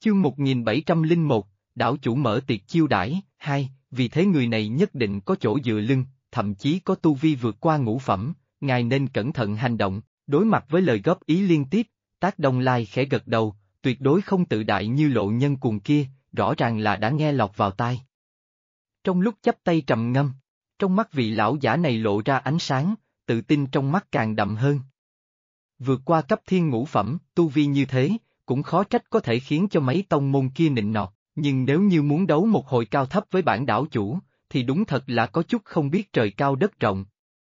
Chương 1701, đảo chủ mở tiệc chiêu đãi, 2, vì thế người này nhất định có chỗ dựa lưng, thậm chí có tu vi vượt qua ngũ phẩm, ngài nên cẩn thận hành động. Đối mặt với lời góp ý liên tiếp, Tác Đông Lai khẽ gật đầu, tuyệt đối không tự đại như lộ nhân cuồng kia, rõ ràng là đã nghe lọt vào tai. Trong lúc chắp tay trầm ngâm, trong mắt vị lão giả này lộ ra ánh sáng, tự tin trong mắt càng đậm hơn. Vượt qua cấp thiên ngũ phẩm, tu vi như thế, cũng khó trách có thể khiến cho mấy tông môn kia nịnh nọt, nhưng nếu như muốn đấu một hồi cao thấp với bản đảo chủ, thì đúng thật là có chút không biết trời cao đất rộng.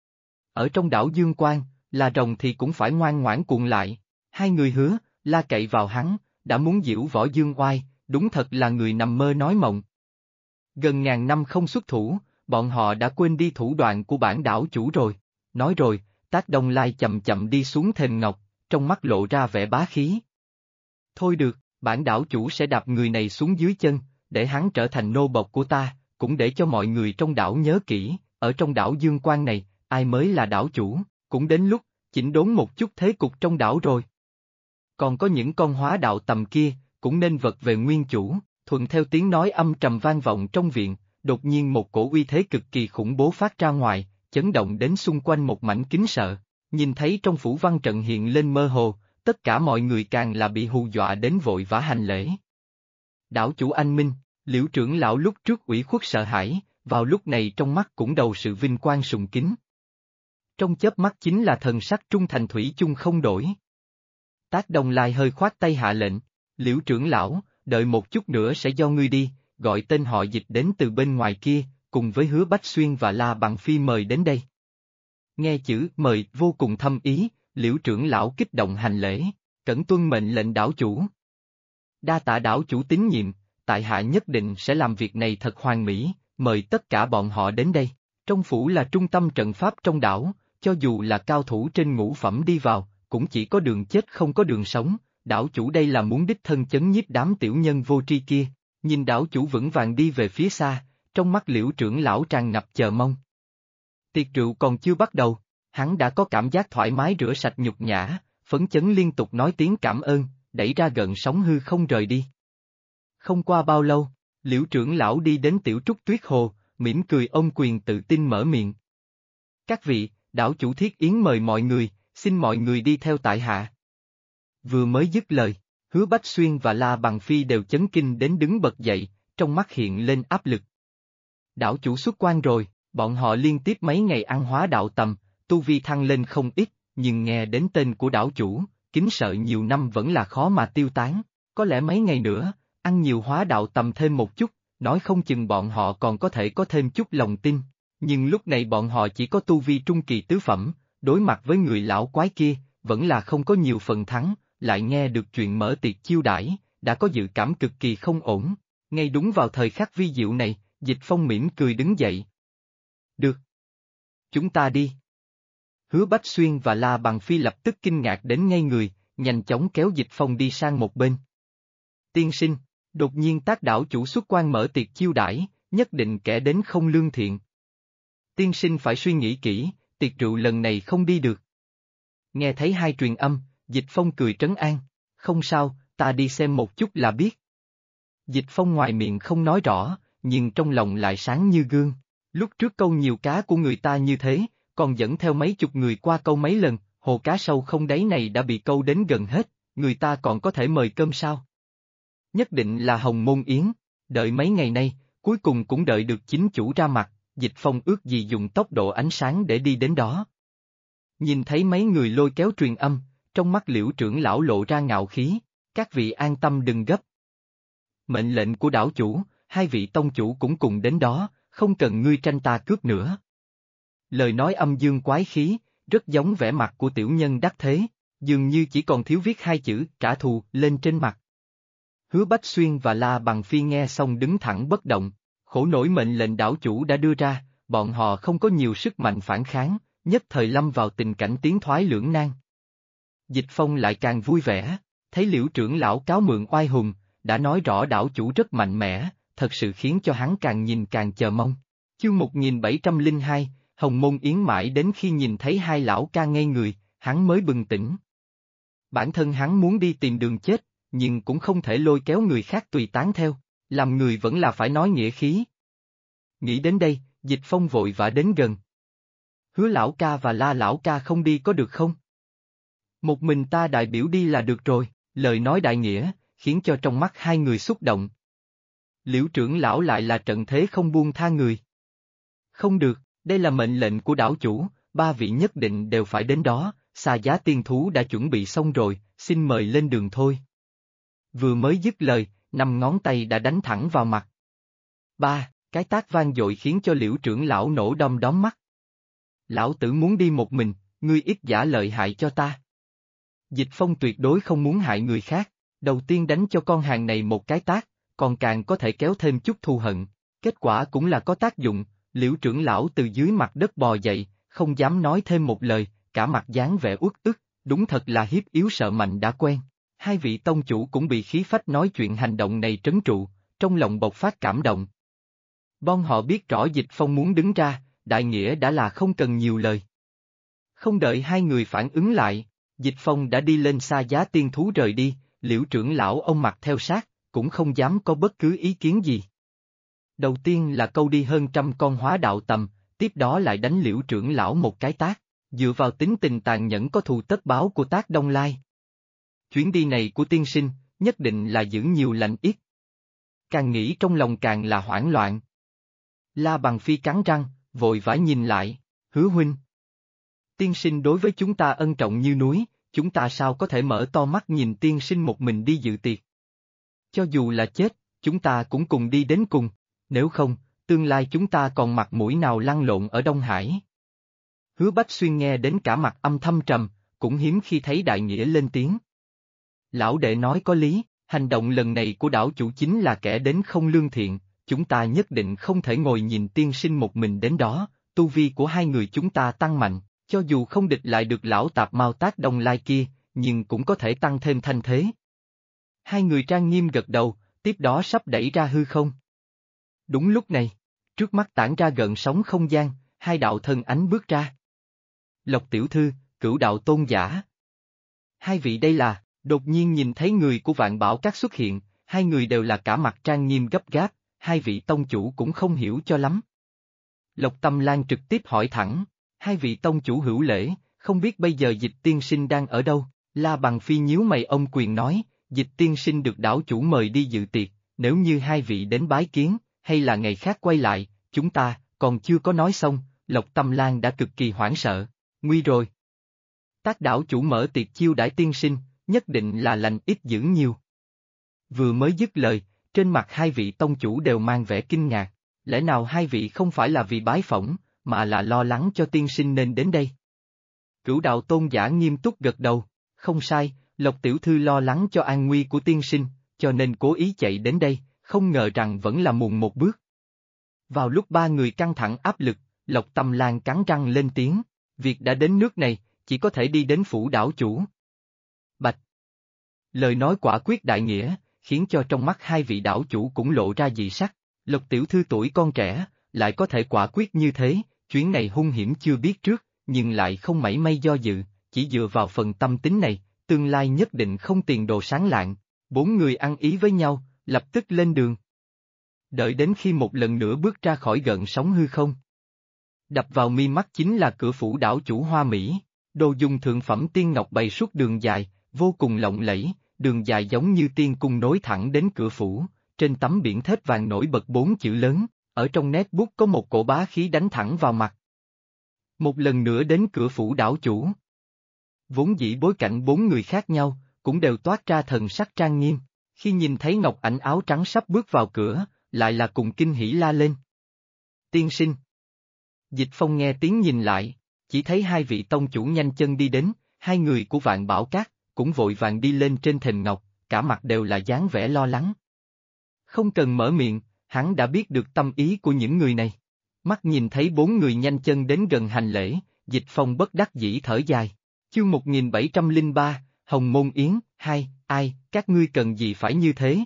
Ở trong đảo Dương Quang, là rồng thì cũng phải ngoan ngoãn cuộn lại, hai người hứa, la cậy vào hắn, đã muốn diễu võ dương oai, đúng thật là người nằm mơ nói mộng. Gần ngàn năm không xuất thủ, bọn họ đã quên đi thủ đoạn của bản đảo chủ rồi. Nói rồi, Tác Đông Lai chậm chậm đi xuống thềm ngọc, trong mắt lộ ra vẻ bá khí. Thôi được, bản đảo chủ sẽ đạp người này xuống dưới chân, để hắn trở thành nô bộc của ta, cũng để cho mọi người trong đảo nhớ kỹ, ở trong đảo Dương Quang này, ai mới là đảo chủ, cũng đến lúc, chỉnh đốn một chút thế cục trong đảo rồi. Còn có những con hóa đạo tầm kia, cũng nên vật về nguyên chủ, thuận theo tiếng nói âm trầm vang vọng trong viện, đột nhiên một cổ uy thế cực kỳ khủng bố phát ra ngoài, chấn động đến xung quanh một mảnh kính sợ, nhìn thấy trong phủ văn trận hiện lên mơ hồ, tất cả mọi người càng là bị hù dọa đến vội vã hành lễ. Đảo chủ anh minh, Liễu trưởng lão lúc trước ủy khuất sợ hãi, vào lúc này trong mắt cũng đầu sự vinh quang sùng kính. Trong chớp mắt chính là thần sắc trung thành thủy chung không đổi. Tác Đông Lai hơi khoát tay hạ lệnh, Liễu trưởng lão, đợi một chút nữa sẽ do ngươi đi, gọi tên họ Dịch đến từ bên ngoài kia, cùng với Hứa Bách Xuyên và La Bằng Phi mời đến đây. Nghe chữ mời vô cùng thâm ý, Liễu trưởng lão kích động hành lễ, cẩn tuân mệnh lệnh đảo chủ. Đa tạ đảo chủ tín nhiệm, tại hạ nhất định sẽ làm việc này thật hoàn mỹ, mời tất cả bọn họ đến đây. Trong phủ là trung tâm trận pháp trong đảo, cho dù là cao thủ trên ngũ phẩm đi vào, cũng chỉ có đường chết không có đường sống, đảo chủ đây là muốn đích thân chấn nhiếp đám tiểu nhân vô tri kia. Nhìn đảo chủ vững vàng đi về phía xa, trong mắt Liễu trưởng lão tràn ngập chờ mong. Tiệc rượu còn chưa bắt đầu, hắn đã có cảm giác thoải mái rửa sạch nhục nhã, phấn chấn liên tục nói tiếng cảm ơn, đẩy ra gợn sóng hư không rời đi. Không qua bao lâu, Liễu trưởng lão đi đến Tiểu Trúc Tuyết Hồ, mỉm cười ôm quyền tự tin mở miệng. Các vị, đảo chủ thiết yến mời mọi người, xin mọi người đi theo tại hạ. Vừa mới dứt lời, Hứa Bách Xuyên và La Bằng Phi đều chấn kinh đến đứng bật dậy, trong mắt hiện lên áp lực. Đảo chủ xuất quan rồi, bọn họ liên tiếp mấy ngày ăn hóa đạo tầm, tu vi thăng lên không ít, nhưng nghe đến tên của đảo chủ, kính sợ nhiều năm vẫn là khó mà tiêu tán, có lẽ mấy ngày nữa, ăn nhiều hóa đạo tầm thêm một chút, nói không chừng bọn họ còn có thể có thêm chút lòng tin, nhưng lúc này bọn họ chỉ có tu vi trung kỳ tứ phẩm, đối mặt với người lão quái kia, vẫn là không có nhiều phần thắng, lại nghe được chuyện mở tiệc chiêu đãi, đã có dự cảm cực kỳ không ổn, ngay đúng vào thời khắc vi diệu này, Dịch Phong mỉm cười đứng dậy. Được. Chúng ta đi. Hứa Bách Xuyên và La Bằng Phi lập tức kinh ngạc đến ngây người, nhanh chóng kéo Dịch Phong đi sang một bên. Tiên sinh, đột nhiên Tác đảo chủ xuất quan mở tiệc chiêu đãi, nhất định kẻ đến không lương thiện. Tiên sinh phải suy nghĩ kỹ, tiệc rượu lần này không đi được. Nghe thấy hai truyền âm, Dịch Phong cười trấn an, không sao, ta đi xem một chút là biết. Dịch Phong ngoài miệng không nói rõ, nhưng trong lòng lại sáng như gương. Lúc trước câu nhiều cá của người ta như thế, còn dẫn theo mấy chục người qua câu mấy lần, hồ cá sâu không đáy này đã bị câu đến gần hết, người ta còn có thể mời cơm sao? Nhất định là Hồng Môn Yến, đợi mấy ngày nay, cuối cùng cũng đợi được chính chủ ra mặt, Dịch Phong ước gì dùng tốc độ ánh sáng để đi đến đó. Nhìn thấy mấy người lôi kéo truyền âm, trong mắt Liễu trưởng lão lộ ra ngạo khí, các vị an tâm đừng gấp. Mệnh lệnh của đảo chủ, hai vị tông chủ cũng cùng đến đó, không cần ngươi tranh ta cướp nữa. Lời nói âm dương quái khí, rất giống vẻ mặt của tiểu nhân đắc thế, dường như chỉ còn thiếu viết hai chữ trả thù lên trên mặt. Hứa Bách Xuyên và La Bằng Phi nghe xong đứng thẳng bất động, khổ nổi mệnh lệnh đảo chủ đã đưa ra, bọn họ không có nhiều sức mạnh phản kháng, nhất thời lâm vào tình cảnh tiến thoái lưỡng nan. Dịch Phong lại càng vui vẻ, thấy Liễu trưởng lão cáo mượn oai hùng, đã nói rõ đảo chủ rất mạnh mẽ, thật sự khiến cho hắn càng nhìn càng chờ mong. Chương 1702, Hồng Môn Yến mãi đến khi nhìn thấy hai lão ca ngây người, hắn mới bừng tỉnh. Bản thân hắn muốn đi tìm đường chết, nhưng cũng không thể lôi kéo người khác tùy tán theo, làm người vẫn là phải nói nghĩa khí. Nghĩ đến đây, Dịch Phong vội vã đến gần. Hứa lão ca và La lão ca không đi có được không? Một mình ta đại biểu đi là được rồi, lời nói đại nghĩa, khiến cho trong mắt hai người xúc động. Liễu trưởng lão lại là trận thế không buông tha người. Không được, đây là mệnh lệnh của đảo chủ, ba vị nhất định đều phải đến đó, Xa Giá tiên thú đã chuẩn bị xong rồi, xin mời lên đường thôi. Vừa mới dứt lời, 5 ngón tay đã đánh thẳng vào mặt. Ba, cái tát vang dội khiến cho Liễu trưởng lão nổ đom đóm mắt. Lão tử muốn đi một mình, ngươi ít giả lợi hại cho ta. Dịch Phong tuyệt đối không muốn hại người khác, đầu tiên đánh cho con hàng này một cái tát, còn càng có thể kéo thêm chút thù hận, kết quả cũng là có tác dụng, Liễu trưởng lão từ dưới mặt đất bò dậy, không dám nói thêm một lời, cả mặt dáng vẻ uất ức, đúng thật là hiếp yếu sợ mạnh đã quen. Hai vị tông chủ cũng bị khí phách nói chuyện hành động này trấn trụ, trong lòng bộc phát cảm động. Bọn họ biết rõ Dịch Phong muốn đứng ra, đại nghĩa đã là không cần nhiều lời. Không đợi hai người phản ứng lại, Dịch Phong đã đi lên Xa Giá tiên thú rời đi, Liễu trưởng lão ông mặc theo sát, cũng không dám có bất cứ ý kiến gì. Đầu tiên là câu đi hơn 100 con hóa đạo tầm, tiếp đó lại đánh Liễu trưởng lão một cái tát, dựa vào tính tình tàn nhẫn có thù tất báo của Tác Đông Lai. Chuyến đi này của tiên sinh, nhất định là giữ nhiều lành ít. Càng nghĩ trong lòng càng là hoảng loạn. La Bằng Phi cắn răng, vội vã nhìn lại, Hứa huynh. Tiên sinh đối với chúng ta ân trọng như núi, chúng ta sao có thể mở to mắt nhìn tiên sinh một mình đi dự tiệc. Cho dù là chết, chúng ta cũng cùng đi đến cùng, nếu không, tương lai chúng ta còn mặt mũi nào lăn lộn ở Đông Hải. Hứa Bách Xuyên nghe đến cả mặt âm thâm trầm, cũng hiếm khi thấy đại nghĩa lên tiếng. Lão đệ nói có lý, hành động lần này của đảo chủ chính là kẻ đến không lương thiện, chúng ta nhất định không thể ngồi nhìn tiên sinh một mình đến đó, tu vi của hai người chúng ta tăng mạnh, cho dù không địch lại được lão tạp Mao Tác Đông Lai kia, nhưng cũng có thể tăng thêm thanh thế. Hai người trang nghiêm gật đầu, tiếp đó sắp đẩy ra hư không. Đúng lúc này, trước mắt tản ra gợn sóng không gian, hai đạo thân ánh bước ra. Lộc tiểu thư, Cửu đạo tôn giả. Hai vị đây là, đột nhiên nhìn thấy người của Vạn Bảo Các xuất hiện, hai người đều là cả mặt trang nghiêm gấp gáp, hai vị tông chủ cũng không hiểu cho lắm. Lộc Tâm Lan trực tiếp hỏi thẳng, hai vị tông chủ hữu lễ, không biết bây giờ Dịch tiên sinh đang ở đâu? La Bằng Phi nhíu mày ông quyền nói, Dịch tiên sinh được đảo chủ mời đi dự tiệc, nếu như hai vị đến bái kiến, hay là ngày khác quay lại, chúng ta, còn chưa có nói xong, Lộc Tâm Lan đã cực kỳ hoảng sợ, nguy rồi. Tác đảo chủ mở tiệc chiêu đãi tiên sinh, nhất định là lành ít dữ nhiều. Vừa mới dứt lời, trên mặt hai vị tông chủ đều mang vẻ kinh ngạc, lẽ nào hai vị không phải là vì bái phỏng, mà là lo lắng cho tiên sinh nên đến đây? Cửu đạo tôn giả nghiêm túc gật đầu, không sai, Lộc tiểu thư lo lắng cho an nguy của tiên sinh, cho nên cố ý chạy đến đây, không ngờ rằng vẫn là muộn một bước. Vào lúc ba người căng thẳng áp lực, Lộc Tâm Lan cắn răng lên tiếng, việc đã đến nước này, chỉ có thể đi đến phủ đảo chủ. Bạch. Lời nói quả quyết đại nghĩa, khiến cho trong mắt hai vị đảo chủ cũng lộ ra dị sắc, Lộc tiểu thư tuổi con trẻ, lại có thể quả quyết như thế, chuyến này hung hiểm chưa biết trước, nhưng lại không mảy may do dự, chỉ dựa vào phần tâm tính này, tương lai nhất định không tiền đồ sáng lạng. Bốn người ăn ý với nhau, lập tức lên đường. Đợi đến khi một lần nữa bước ra khỏi gợn sóng hư không. Đập vào mi mắt chính là cửa phủ đảo chủ Hoa Mỹ, đồ dùng thượng phẩm tiên ngọc bày suốt đường dài, vô cùng lộng lẫy, đường dài giống như tiên cung nối thẳng đến cửa phủ, trên tấm biển thép vàng nổi bật 4 chữ lớn, ở trong nét bút có một cổ bá khí đánh thẳng vào mặt. Một lần nữa đến cửa phủ đảo chủ. Vốn dĩ bối cảnh bốn người khác nhau, cũng đều toát ra thần sắc trang nghiêm, khi nhìn thấy Ngọc Ảnh áo trắng sắp bước vào cửa, lại là cùng kinh hỉ la lên. Tiên sinh. Dịch Phong nghe tiếng nhìn lại, chỉ thấy hai vị tông chủ nhanh chân đi đến, hai người của Vạn Bảo Các, cũng vội vàng đi lên trên thềm ngọc, cả mặt đều là dáng vẻ lo lắng. Không cần mở miệng, hắn đã biết được tâm ý của những người này. Mắt nhìn thấy bốn người nhanh chân đến gần hành lễ, Dịch Phong bất đắc dĩ thở dài. Chương 1703, Hồng Môn Yến, 2, ai, các ngươi cần gì phải như thế?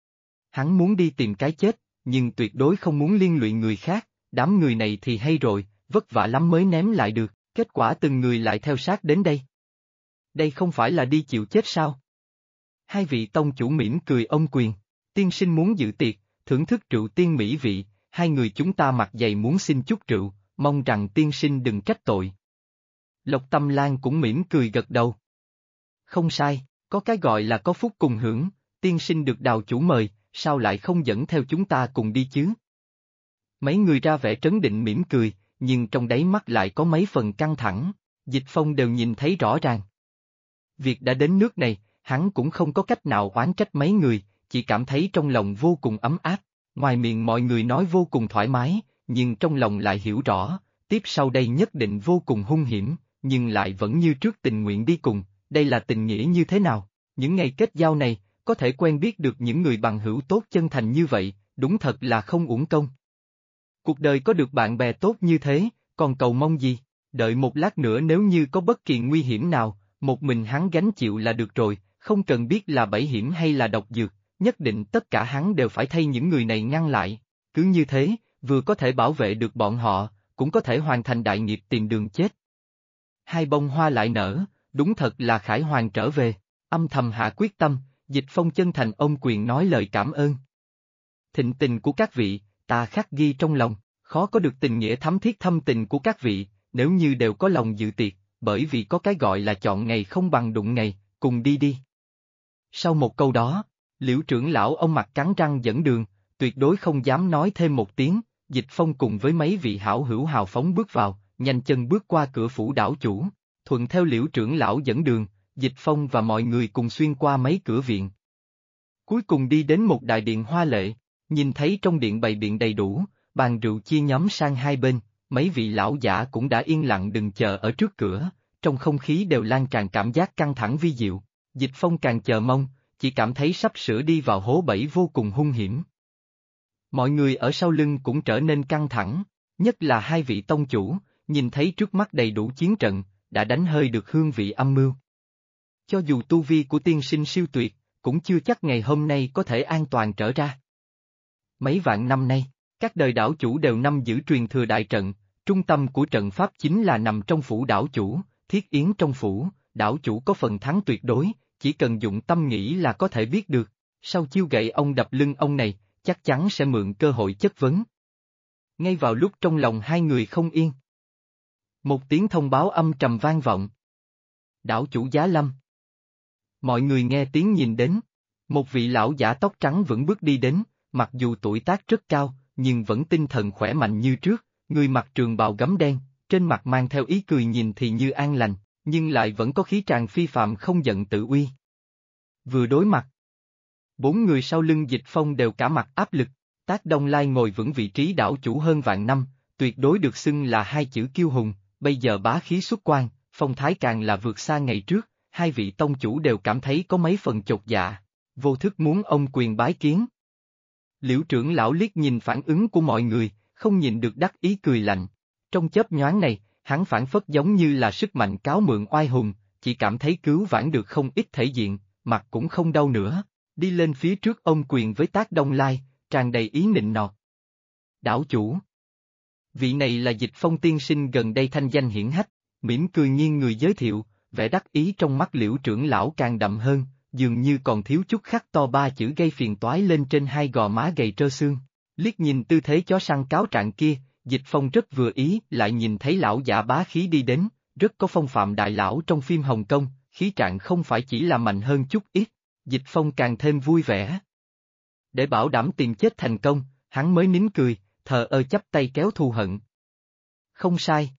Hắn muốn đi tìm cái chết, nhưng tuyệt đối không muốn liên lụy người khác, đám người này thì hay rồi, vất vả lắm mới ném lại được, kết quả từng người lại theo sát đến đây. Đây không phải là đi chịu chết sao? Hai vị tông chủ mỉm cười ôm quyền. Tiên sinh muốn dự tiệc, thưởng thức rượu tiên mỹ vị, hai người chúng ta mặt dày muốn xin chút rượu, mong rằng tiên sinh đừng trách tội. Lộc Tâm Lan cũng mỉm cười gật đầu. Không sai, có cái gọi là có phúc cùng hưởng, tiên sinh được đào chủ mời, sao lại không dẫn theo chúng ta cùng đi chứ? Mấy người ra vẻ trấn định mỉm cười, nhưng trong đáy mắt lại có mấy phần căng thẳng, Dịch Phong đều nhìn thấy rõ ràng. Việc đã đến nước này, hắn cũng không có cách nào oán trách mấy người, chỉ cảm thấy trong lòng vô cùng ấm áp, ngoài miệng mọi người nói vô cùng thoải mái, nhưng trong lòng lại hiểu rõ, tiếp sau đây nhất định vô cùng hung hiểm, nhưng lại vẫn như trước tình nguyện đi cùng, đây là tình nghĩa như thế nào? Những ngày kết giao này, có thể quen biết được những người bằng hữu tốt chân thành như vậy, đúng thật là không uổng công. Cuộc đời có được bạn bè tốt như thế, còn cầu mong gì? Đợi một lát nữa nếu như có bất kỳ nguy hiểm nào, một mình hắn gánh chịu là được rồi, không cần biết là bẫy hiểm hay là độc dược, nhất định tất cả hắn đều phải thay những người này ngăn lại. Cứ như thế, vừa có thể bảo vệ được bọn họ, cũng có thể hoàn thành đại nghiệp tìm đường chết. Hai bông hoa lại nở, đúng thật là khải hoàn trở về, âm thầm hạ quyết tâm, Dịch Phong chân thành ôm quyền nói lời cảm ơn. Thịnh tình của các vị, ta khắc ghi trong lòng, khó có được tình nghĩa thắm thiết thâm tình của các vị, nếu như đều có lòng dự tiệc, bởi vì có cái gọi là chọn ngày không bằng đụng ngày, cùng đi đi. Sau một câu đó, Liễu trưởng lão ông mặt cắn răng dẫn đường, tuyệt đối không dám nói thêm một tiếng, Dịch Phong cùng với mấy vị hảo hữu hào phóng bước vào, nhanh chân bước qua cửa phủ đảo chủ, thuận theo Liễu trưởng lão dẫn đường, Dịch Phong và mọi người cùng xuyên qua mấy cửa viện. Cuối cùng đi đến một đại điện hoa lệ, nhìn thấy trong điện bày biện đầy đủ, bàn rượu chia nhóm sang hai bên, mấy vị lão giả cũng đã yên lặng đừng chờ ở trước cửa, trong không khí đều lan tràn cảm giác căng thẳng vi diệu, Dịch Phong càng chờ mong, chỉ cảm thấy sắp sửa đi vào hố bẫy vô cùng hung hiểm. Mọi người ở sau lưng cũng trở nên căng thẳng, nhất là hai vị tông chủ, nhìn thấy trước mắt đầy đủ chiến trận, đã đánh hơi được hương vị âm mưu. Cho dù tu vi của tiên sinh siêu tuyệt, cũng chưa chắc ngày hôm nay có thể an toàn trở ra. Mấy vạn năm nay, các đời đảo chủ đều nắm giữ truyền thừa đại trận, trung tâm của trận pháp chính là nằm trong phủ đảo chủ, thiết yến trong phủ, đảo chủ có phần thắng tuyệt đối, chỉ cần dụng tâm nghĩ là có thể biết được, sau chiêu gậy ông đập lưng ông này, chắc chắn sẽ mượn cơ hội chất vấn. Ngay vào lúc trong lòng hai người không yên, một tiếng thông báo âm trầm vang vọng. Đảo chủ Giá Lâm. Mọi người nghe tiếng nhìn đến, một vị lão giả tóc trắng vững bước đi đến, mặc dù tuổi tác rất cao, nhưng vẫn tinh thần khỏe mạnh như trước, người mặc trường bào gấm đen, trên mặt mang theo ý cười nhìn thì như an lành, nhưng lại vẫn có khí tràng phi phạm không giận tự uy. Vừa đối mặt, bốn người sau lưng Dịch Phong đều cả mặt áp lực, Tác Đông Lai ngồi vững vị trí đảo chủ hơn vạn năm, tuyệt đối được xưng là hai chữ kiêu hùng, bây giờ bá khí xuất quan, phong thái càng là vượt xa ngày trước, hai vị tông chủ đều cảm thấy có mấy phần chột dạ, vô thức muốn ông quyền bái kiến. Liễu trưởng lão liếc nhìn phản ứng của mọi người, không nhịn được đắc ý cười lạnh. Trong chớp nhoáng này, hắn phản phất giống như là sức mạnh cáo mượn oai hùng, chỉ cảm thấy cứu vãn được không ít thể diện, mặt cũng không đau nữa, đi lên phía trước ôm quyền với Tác Đông Lai, tràn đầy ý nịnh nọt. Đảo chủ. Vị này là Dịch Phong tiên sinh gần đây thanh danh hiển hách, mỉm cười nghiêng người giới thiệu, vẻ đắc ý trong mắt Liễu trưởng lão càng đậm hơn, dường như còn thiếu chút khắc to ba chữ gây phiền toái lên trên hai gò má gầy trơ xương. Liếc nhìn tư thế chó săn cáo trạng kia, Dịch Phong rất vừa ý, lại nhìn thấy lão giả bá khí đi đến, rất có phong phạm đại lão trong phim Hồng Kông, khí trạng không phải chỉ là mạnh hơn chút ít, Dịch Phong càng thêm vui vẻ. Để bảo đảm tìm chết thành công, hắn mới nín cười, thờ ơ chắp tay kéo thù hận. Không sai.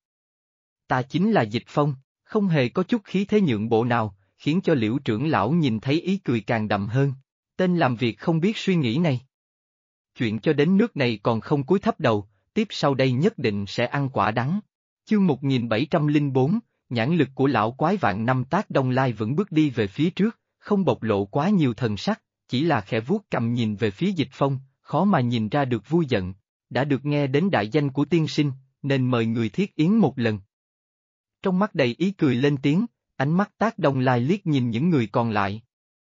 Ta chính là Dịch Phong, không hề có chút khí thế nhượng bộ nào, khiến cho Liễu trưởng lão nhìn thấy ý cười càng đậm hơn. Tên làm việc không biết suy nghĩ này. Chuyện cho đến nước này còn không cúi thấp đầu, tiếp sau đây nhất định sẽ ăn quả đắng. Chương 1704, nhãn lực của lão quái vạn năm Tác Đông Lai vẫn bước đi về phía trước, không bộc lộ quá nhiều thần sắc, chỉ là khẽ vuốt cầm nhìn về phía Dịch Phong, khó mà nhìn ra được vui giận. Đã được nghe đến đại danh của tiên sinh, nên mời người thiết yến một lần. Trong mắt đầy ý cười lên tiếng, ánh mắt Tác Đông Lai liếc nhìn những người còn lại.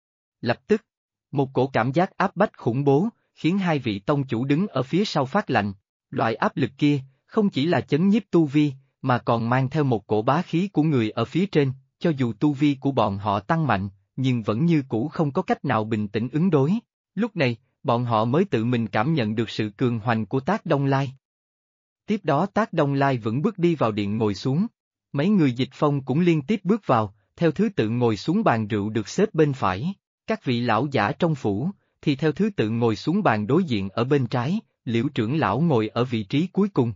Lập tức, một cổ cảm giác áp bách khủng bố, khiến hai vị tông chủ đứng ở phía sau phát lạnh. Loại áp lực kia, không chỉ là chấn nhiếp tu vi, mà còn mang theo một cổ bá khí của người ở phía trên, cho dù tu vi của bọn họ tăng mạnh, nhưng vẫn như cũ không có cách nào bình tĩnh ứng đối. Lúc này, bọn họ mới tự mình cảm nhận được sự cường hoành của Tác Đông Lai. Tiếp đó Tác Đông Lai vững bước đi vào điện ngồi xuống. Mấy người Dịch Phong cũng liên tiếp bước vào, theo thứ tự ngồi xuống bàn rượu được xếp bên phải. Các vị lão giả trong phủ, thì theo thứ tự ngồi xuống bàn đối diện ở bên trái, Liễu trưởng lão ngồi ở vị trí cuối cùng.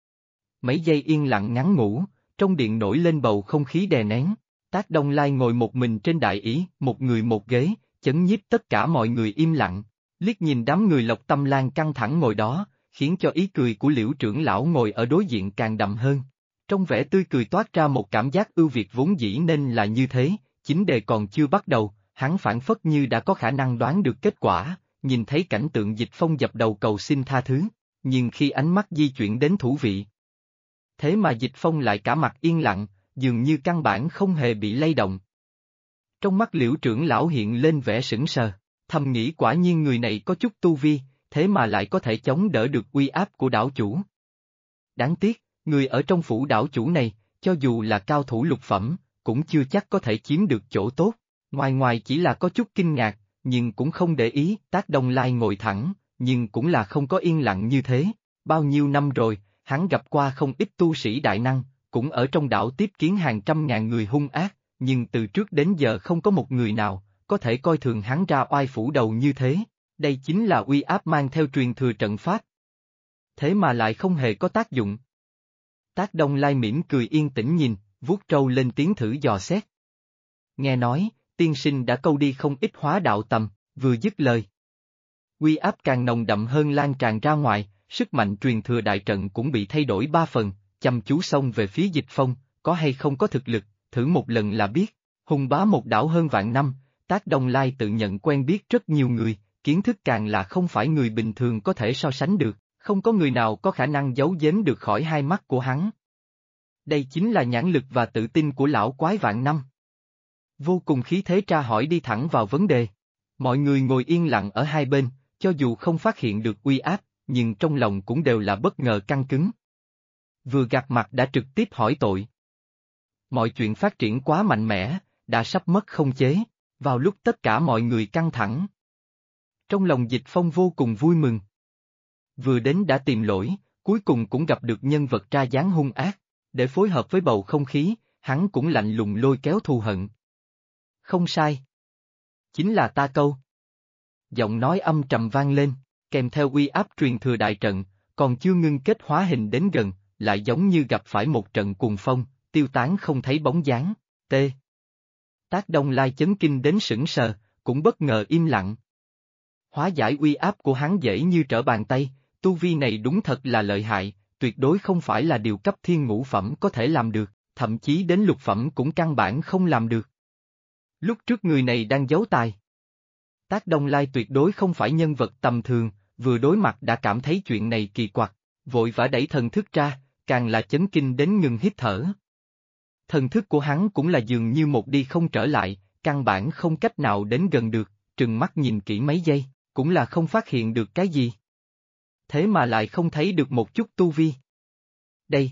Mấy giây yên lặng ngắn ngủi, trong điện nổi lên bầu không khí đè nén. Tác Đông Lai ngồi một mình trên đại ỷ, một người một ghế, chấn nhiếp tất cả mọi người im lặng. Liếc nhìn đám người Lộc Tâm Lan căng thẳng ngồi đó, khiến cho ý cười của Liễu trưởng lão ngồi ở đối diện càng đậm hơn. Trong vẻ tươi cười toát ra một cảm giác ưu việt vốn dĩ nên là như thế, chính đề còn chưa bắt đầu, hắn phảng phất như đã có khả năng đoán được kết quả, nhìn thấy cảnh tượng Dịch Phong dập đầu cầu xin tha thứ, nhưng khi ánh mắt di chuyển đến thủ vị. Thế mà Dịch Phong lại cả mặt yên lặng, dường như căn bản không hề bị lay động. Trong mắt Liễu trưởng lão hiện lên vẻ sững sờ, thầm nghĩ quả nhiên người này có chút tu vi, thế mà lại có thể chống đỡ được uy áp của đảo chủ. Đáng tiếc, người ở trong phủ đảo chủ này, cho dù là cao thủ lục phẩm, cũng chưa chắc có thể chiếm được chỗ tốt. Ngoài chỉ là có chút kinh ngạc, nhưng cũng không để ý. Tác Đông Lai ngồi thẳng, nhưng cũng là không có yên lặng như thế. Bao nhiêu năm rồi, hắn gặp qua không ít tu sĩ đại năng, cũng ở trong đảo tiếp kiến hàng trăm ngàn người hung ác, nhưng từ trước đến giờ không có một người nào có thể coi thường hắn ra oai phủ đầu như thế. Đây chính là uy áp mang theo truyền thừa trận pháp. Thế mà lại không hề có tác dụng. Tác Đông Lai mỉm cười yên tĩnh nhìn, vuốt trâu lên tiếng thử dò xét. Nghe nói, tiên sinh đã câu đi không ít hóa đạo tầm, vừa dứt lời. Uy áp càng nồng đậm hơn lan tràn ra ngoài, sức mạnh truyền thừa đại trận cũng bị thay đổi 3 phần, chăm chú xông về phía Dịch Phong, có hay không có thực lực, thử một lần là biết. Hùng bá một đảo hơn vạn năm, Tác Đông Lai tự nhận quen biết rất nhiều người, kiến thức càng là không phải người bình thường có thể so sánh được, không có người nào có khả năng giấu giếm được khỏi hai mắt của hắn. Đây chính là nhãn lực và tự tin của lão quái vạn năm. Vô cùng khí thế tra hỏi đi thẳng vào vấn đề. Mọi người ngồi yên lặng ở hai bên, cho dù không phát hiện được uy áp, nhưng trong lòng cũng đều là bất ngờ căng cứng. Vừa gặp mặt đã trực tiếp hỏi tội. Mọi chuyện phát triển quá mạnh mẽ, đã sắp mất không chế, vào lúc tất cả mọi người căng thẳng. Trong lòng Dịch Phong vô cùng vui mừng. Vừa đến đã tìm lỗi, cuối cùng cũng gặp được nhân vật tra dáng hung ác, để phối hợp với bầu không khí, hắn cũng lạnh lùng lôi kéo thù hận. Không sai. Chính là ta câu. Giọng nói âm trầm vang lên, kèm theo uy áp truyền thừa đại trận, còn chưa ngưng kết hóa hình đến gần, lại giống như gặp phải một trận cuồng phong, tiêu tán không thấy bóng dáng. T. Tác Đông Lai chấn kinh đến sững sờ, cũng bất ngờ im lặng. Hóa giải uy áp của hắn dễ như trở bàn tay, tu vi này đúng thật là lợi hại, tuyệt đối không phải là điều cấp thiên ngũ phẩm có thể làm được, thậm chí đến lục phẩm cũng căn bản không làm được. Lúc trước người này đang giấu tài. Tác Đông Lai tuyệt đối không phải nhân vật tầm thường, vừa đối mặt đã cảm thấy chuyện này kỳ quặc, vội vã đẩy thần thức ra, càng là chấn kinh đến ngừng hít thở. Thần thức của hắn cũng là dường như một đi không trở lại, căn bản không cách nào đến gần được, trừng mắt nhìn kỹ mấy giây, cũng là không phát hiện được cái gì. Thế mà lại không thấy được một chút tu vi. Đây.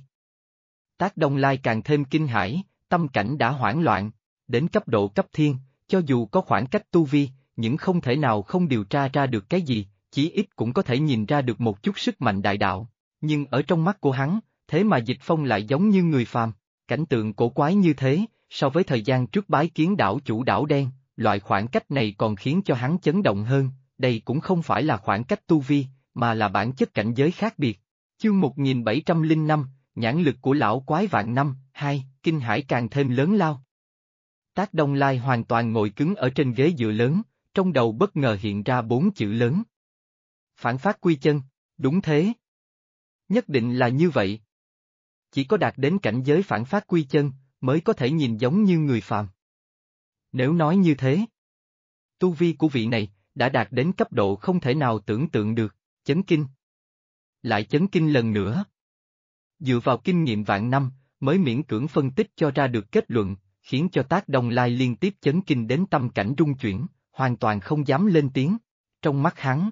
Tác Đông Lai càng thêm kinh hãi, tâm cảnh đã hoảng loạn, đến cấp độ cấp thiên, cho dù có khoảng cách tu vi, nhưng không thể nào không điều tra ra được cái gì, chí ít cũng có thể nhìn ra được một chút sức mạnh đại đạo. Nhưng ở trong mắt của hắn, thế mà Dịch Phong lại giống như người phàm, cảnh tượng cổ quái như thế, so với thời gian trước bái kiến đảo chủ đảo đen, loại khoảng cách này còn khiến cho hắn chấn động hơn, đây cũng không phải là khoảng cách tu vi, mà là bản chất cảnh giới khác biệt. Chương 1705, nhãn lực của lão quái vạn năm, 2, kinh hải càng thêm lớn lao. Tác Đông Lai hoàn toàn ngồi cứng ở trên ghế dựa lớn, trong đầu bất ngờ hiện ra 4 chữ lớn. Phản phát quy chân, đúng thế. Nhất định là như vậy. Chỉ có đạt đến cảnh giới phản phát quy chân, mới có thể nhìn giống như người phàm. Nếu nói như thế, tu vi của vị này, đã đạt đến cấp độ không thể nào tưởng tượng được, chấn kinh. Lại chấn kinh lần nữa. Dựa vào kinh nghiệm vạn năm, mới miễn cưỡng phân tích cho ra được kết luận, khiến cho Tác Đông Lai liên tiếp chấn kinh đến tâm cảnh rung chuyển, hoàn toàn không dám lên tiếng. Trong mắt hắn.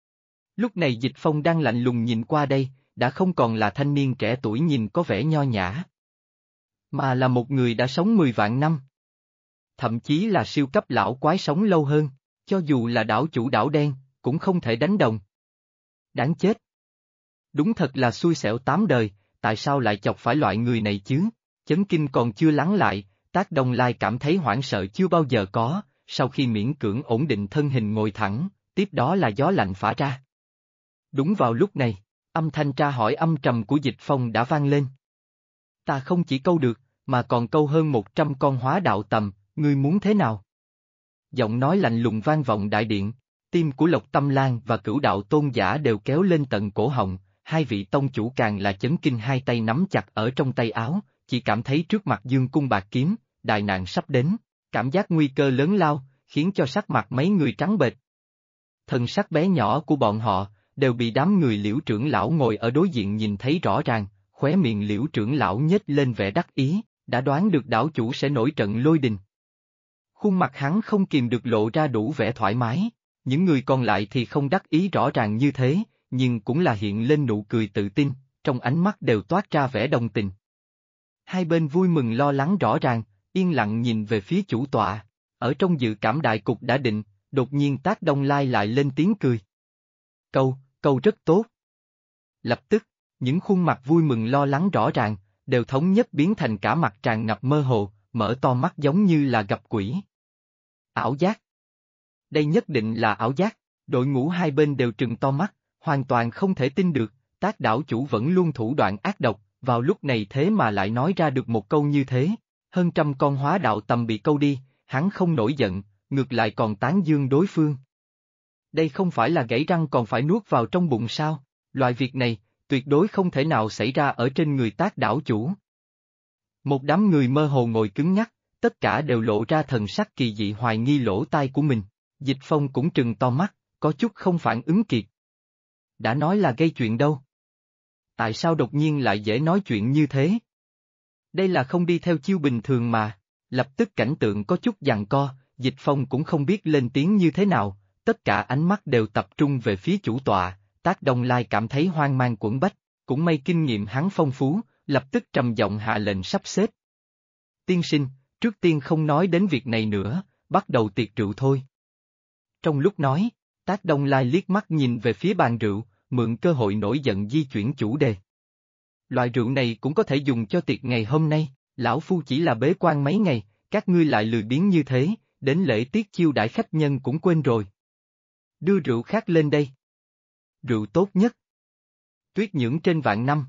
Lúc này Dịch Phong đang lạnh lùng nhìn qua đây, đã không còn là thanh niên trẻ tuổi nhìn có vẻ nho nhã, mà là một người đã sống 10 vạn năm. thậm chí là siêu cấp lão quái sống lâu hơn, cho dù là đảo chủ đảo đen, cũng không thể đánh đồng. Đáng chết. Đúng thật là xui xẻo 8 đời, tại sao lại chọc phải loại người này chứ? Chấn kinh còn chưa lắng lại, Tác Đông Lai cảm thấy hoảng sợ chưa bao giờ có, sau khi miễn cưỡng ổn định thân hình ngồi thẳng, tiếp đó là gió lạnh phả ra. Đúng vào lúc này, âm thanh tra hỏi âm trầm của Dịch Phong đã vang lên. Ta không chỉ câu được, mà còn câu hơn 100 con hóa đạo tầm, ngươi muốn thế nào? Giọng nói lạnh lùng vang vọng đại điện, tim của Lộc Tâm Lan và Cửu Đạo Tôn Giả đều kéo lên tận cổ họng, hai vị tông chủ càng là chấn kinh, hai tay nắm chặt ở trong tay áo, chỉ cảm thấy trước mặt dương cung bạc kiếm, đại nạn sắp đến, cảm giác nguy cơ lớn lao, khiến cho sắc mặt mấy người trắng bệch. Thân sắc bé nhỏ của bọn họ, đều bị đám người Liễu trưởng lão ngồi ở đối diện nhìn thấy rõ ràng, khóe miệng Liễu trưởng lão nhếch lên vẻ đắc ý, đã đoán được đảo chủ sẽ nổi trận lôi đình. Khuôn mặt hắn không kìm được lộ ra đủ vẻ thoải mái, những người còn lại thì không đắc ý rõ ràng như thế, nhưng cũng là hiện lên nụ cười tự tin, trong ánh mắt đều toát ra vẻ đồng tình. Hai bên vui mừng lo lắng rõ ràng, yên lặng nhìn về phía chủ tọa, ở trong dự cảm đại cục đã định, đột nhiên Tác Đông Lai lại lên tiếng cười. Câu rất tốt. Lập tức, những khuôn mặt vui mừng lo lắng rõ ràng, đều thống nhất biến thành cả mặt tràn ngập mơ hồ, mở to mắt giống như là gặp quỷ. Ảo giác. Đây nhất định là ảo giác, đội ngũ hai bên đều trừng to mắt, hoàn toàn không thể tin được, Tác đảo chủ vẫn luôn thủ đoạn ác độc, vào lúc này thế mà lại nói ra được một câu như thế, hơn trăm con hóa đạo tầm bị câu đi, hắn không nổi giận, ngược lại còn tán dương đối phương. Đây không phải là gãy răng còn phải nuốt vào trong bụng sao, loại việc này, tuyệt đối không thể nào xảy ra ở trên người Tác đảo chủ. Một đám người mơ hồ ngồi cứng nhắc, tất cả đều lộ ra thần sắc kỳ dị hoài nghi lỗ tai của mình, Dịch Phong cũng trừng to mắt, có chút không phản ứng kịp. Đã nói là gây chuyện đâu? Tại sao đột nhiên lại dễ nói chuyện như thế? Đây là không đi theo chiêu bình thường mà, lập tức cảnh tượng có chút giằng co, Dịch Phong cũng không biết lên tiếng như thế nào, tất cả ánh mắt đều tập trung về phía chủ tọa, Tác Đông Lai cảm thấy hoang mang quẫn bách, cũng may kinh nghiệm hắn phong phú, lập tức trầm giọng hạ lệnh sắp xếp. Tiên sinh, trước tiên không nói đến việc này nữa, bắt đầu tiệc rượu thôi. Trong lúc nói, Tác Đông Lai liếc mắt nhìn về phía bàn rượu, mượn cơ hội nổi giận di chuyển chủ đề. Loại rượu này cũng có thể dùng cho tiệc ngày hôm nay, lão phu chỉ là bế quan mấy ngày, các ngươi lại lười biếng như thế, đến lễ tiết chiêu đãi khách nhân cũng quên rồi. Đưa rượu khác lên đây. Rượu tốt nhất. Tuyết nhưỡng trên vạn năm.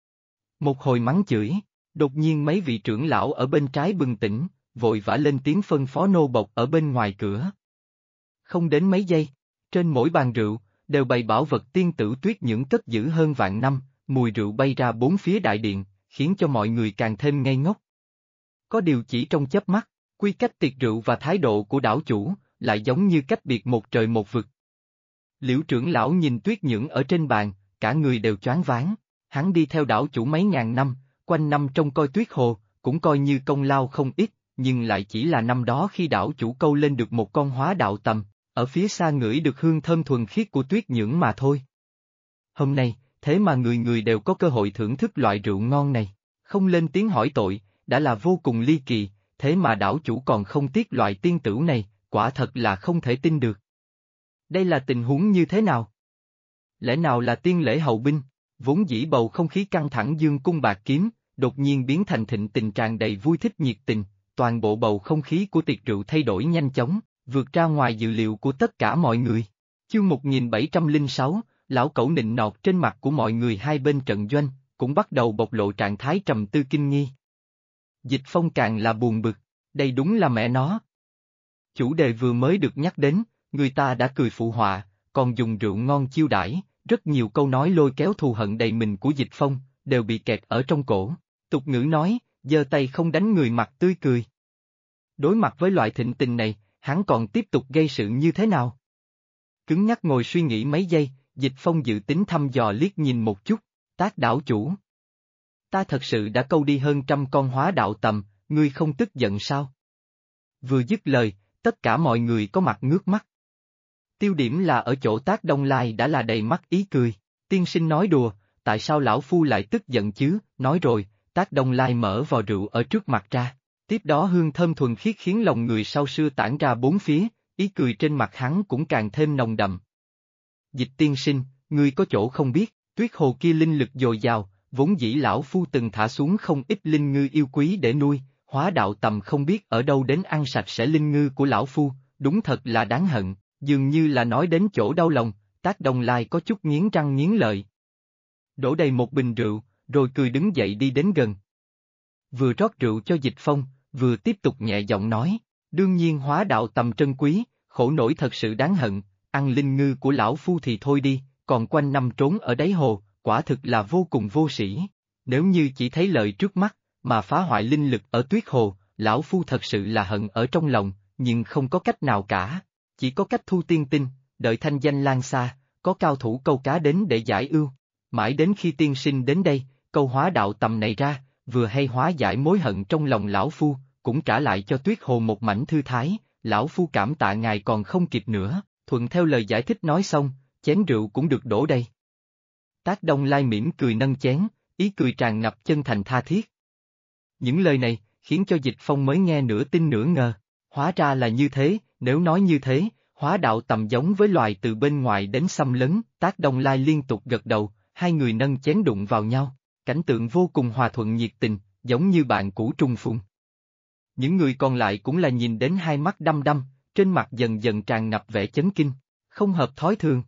Một hồi mắng chửi, đột nhiên mấy vị trưởng lão ở bên trái bừng tỉnh, vội vã lên tiếng phân phó nô bộc ở bên ngoài cửa. Không đến mấy giây, trên mỗi bàn rượu, đều bày bảo vật tiên tử tuyết nhưỡng cất giữ hơn vạn năm, mùi rượu bay ra bốn phía đại điện, khiến cho mọi người càng thêm ngây ngốc. Có điều chỉ trong chớp mắt, quy cách tiệc rượu và thái độ của đảo chủ, lại giống như cách biệt một trời một vực. Liễu trưởng lão nhìn tuyết nhưỡng ở trên bàn, cả người đều choáng váng, hắn đi theo đảo chủ mấy ngàn năm, quanh năm trông coi tuyết hồ, cũng coi như công lao không ít, nhưng lại chỉ là năm đó khi đảo chủ câu lên được một con hóa đạo tầm, ở phía xa ngửi được hương thơm thuần khiết của tuyết nhưỡng mà thôi. Hôm nay, thế mà người người đều có cơ hội thưởng thức loại rượu ngon này, không lên tiếng hỏi tội, đã là vô cùng ly kỳ, thế mà đảo chủ còn không tiếc loại tiên tửu này, quả thật là không thể tin được. Đây là tình huống như thế nào? Lẽ nào là tiên lễ hậu binh, vốn dĩ bầu không khí căng thẳng dương cung bạc kiếm, đột nhiên biến thành thịnh tình tràn đầy vui thích nhiệt tình, toàn bộ bầu không khí của tiệc rượu thay đổi nhanh chóng, vượt ra ngoài dự liệu của tất cả mọi người. Chương 1706, lão cẩu nịnh nọt trên mặt của mọi người hai bên trận doanh, cũng bắt đầu bộc lộ trạng thái trầm tư kinh nghi. Dịch Phong càng là buồn bực, đây đúng là mẹ nó. Chủ đề vừa mới được nhắc đến, người ta đã cười phụ họa, còn dùng rượu ngon chiêu đãi, rất nhiều câu nói lôi kéo thù hận đầy mình của Dịch Phong, đều bị kẹt ở trong cổ. Tục ngữ nói, giơ tay không đánh người mặt tươi cười. Đối mặt với loại thịnh tình này, hắn còn tiếp tục gây sự như thế nào? Cứng nhắc ngồi suy nghĩ mấy giây, Dịch Phong dự tính thăm dò liếc nhìn một chút, Tác đảo chủ. Ta thật sự đã câu đi hơn trăm con hóa đạo tầm, ngươi không tức giận sao? Vừa dứt lời, tất cả mọi người có mặt ngước mắt. Tiêu điểm là ở chỗ Tác Đông Lai đã là đầy mắt ý cười, tiên sinh nói đùa, tại sao lão phu lại tức giận chứ, nói rồi, Tác Đông Lai mở vò rượu ở trước mặt ra, Tiếp đó hương thơm thuần khiết khiến lòng người sau sưa tản ra bốn phía, ý cười trên mặt hắn cũng càng thêm nồng đậm. Dịch tiên sinh, ngươi có chỗ không biết, tuyết hồ kia linh lực dồi dào, vốn dĩ lão phu từng thả xuống không ít linh ngư yêu quý để nuôi, hóa đạo tầm không biết ở đâu đến ăn sạch sẽ linh ngư của lão phu, đúng thật là đáng hận, dường như là nói đến chỗ đau lòng, Tác Đông Lai có chút nghiến răng nghiến lợi. Đổ đầy một bình rượu, rồi cười đứng dậy đi đến gần. Vừa rót rượu cho Dịch Phong, vừa tiếp tục nhẹ giọng nói, đương nhiên hóa đạo tầm trân quý, khổ nổi thật sự đáng hận, ăn linh ngư của lão phu thì thôi đi, còn quanh năm trốn ở đáy hồ, quả thực là vô cùng vô sĩ. Nếu như chỉ thấy lợi trước mắt, mà phá hoại linh lực ở tuyết hồ, lão phu thật sự là hận ở trong lòng, nhưng không có cách nào cả. Chỉ có cách thu tiên tinh, đợi thanh danh lan xa, có cao thủ câu cá đến để giải ưu. Mãi đến khi tiên sinh đến đây, câu hóa đạo tầm này ra, vừa hay hóa giải mối hận trong lòng lão phu, cũng trả lại cho tuyết hồ một mảnh thư thái, lão phu cảm tạ ngài còn không kịp nữa, thuận theo lời giải thích nói xong, chén rượu cũng được đổ đầy. Tác Đông Lai mỉm cười nâng chén, ý cười tràn ngập chân thành tha thiết. Những lời này, khiến cho Dịch Phong mới nghe nửa tin nửa ngờ, hóa ra là như thế, nếu nói như thế, hóa đạo tầm giống với loài từ bên ngoài đến xâm lấn, Tác Đông Lai liên tục gật đầu, hai người nâng chén đụng vào nhau, cảnh tượng vô cùng hòa thuận nhiệt tình, giống như bạn cũ trùng phùng. Những người còn lại cũng là nhìn đến hai mắt đăm đăm, trên mặt dần dần tràn ngập vẻ chấn kinh, không hợp thói thường.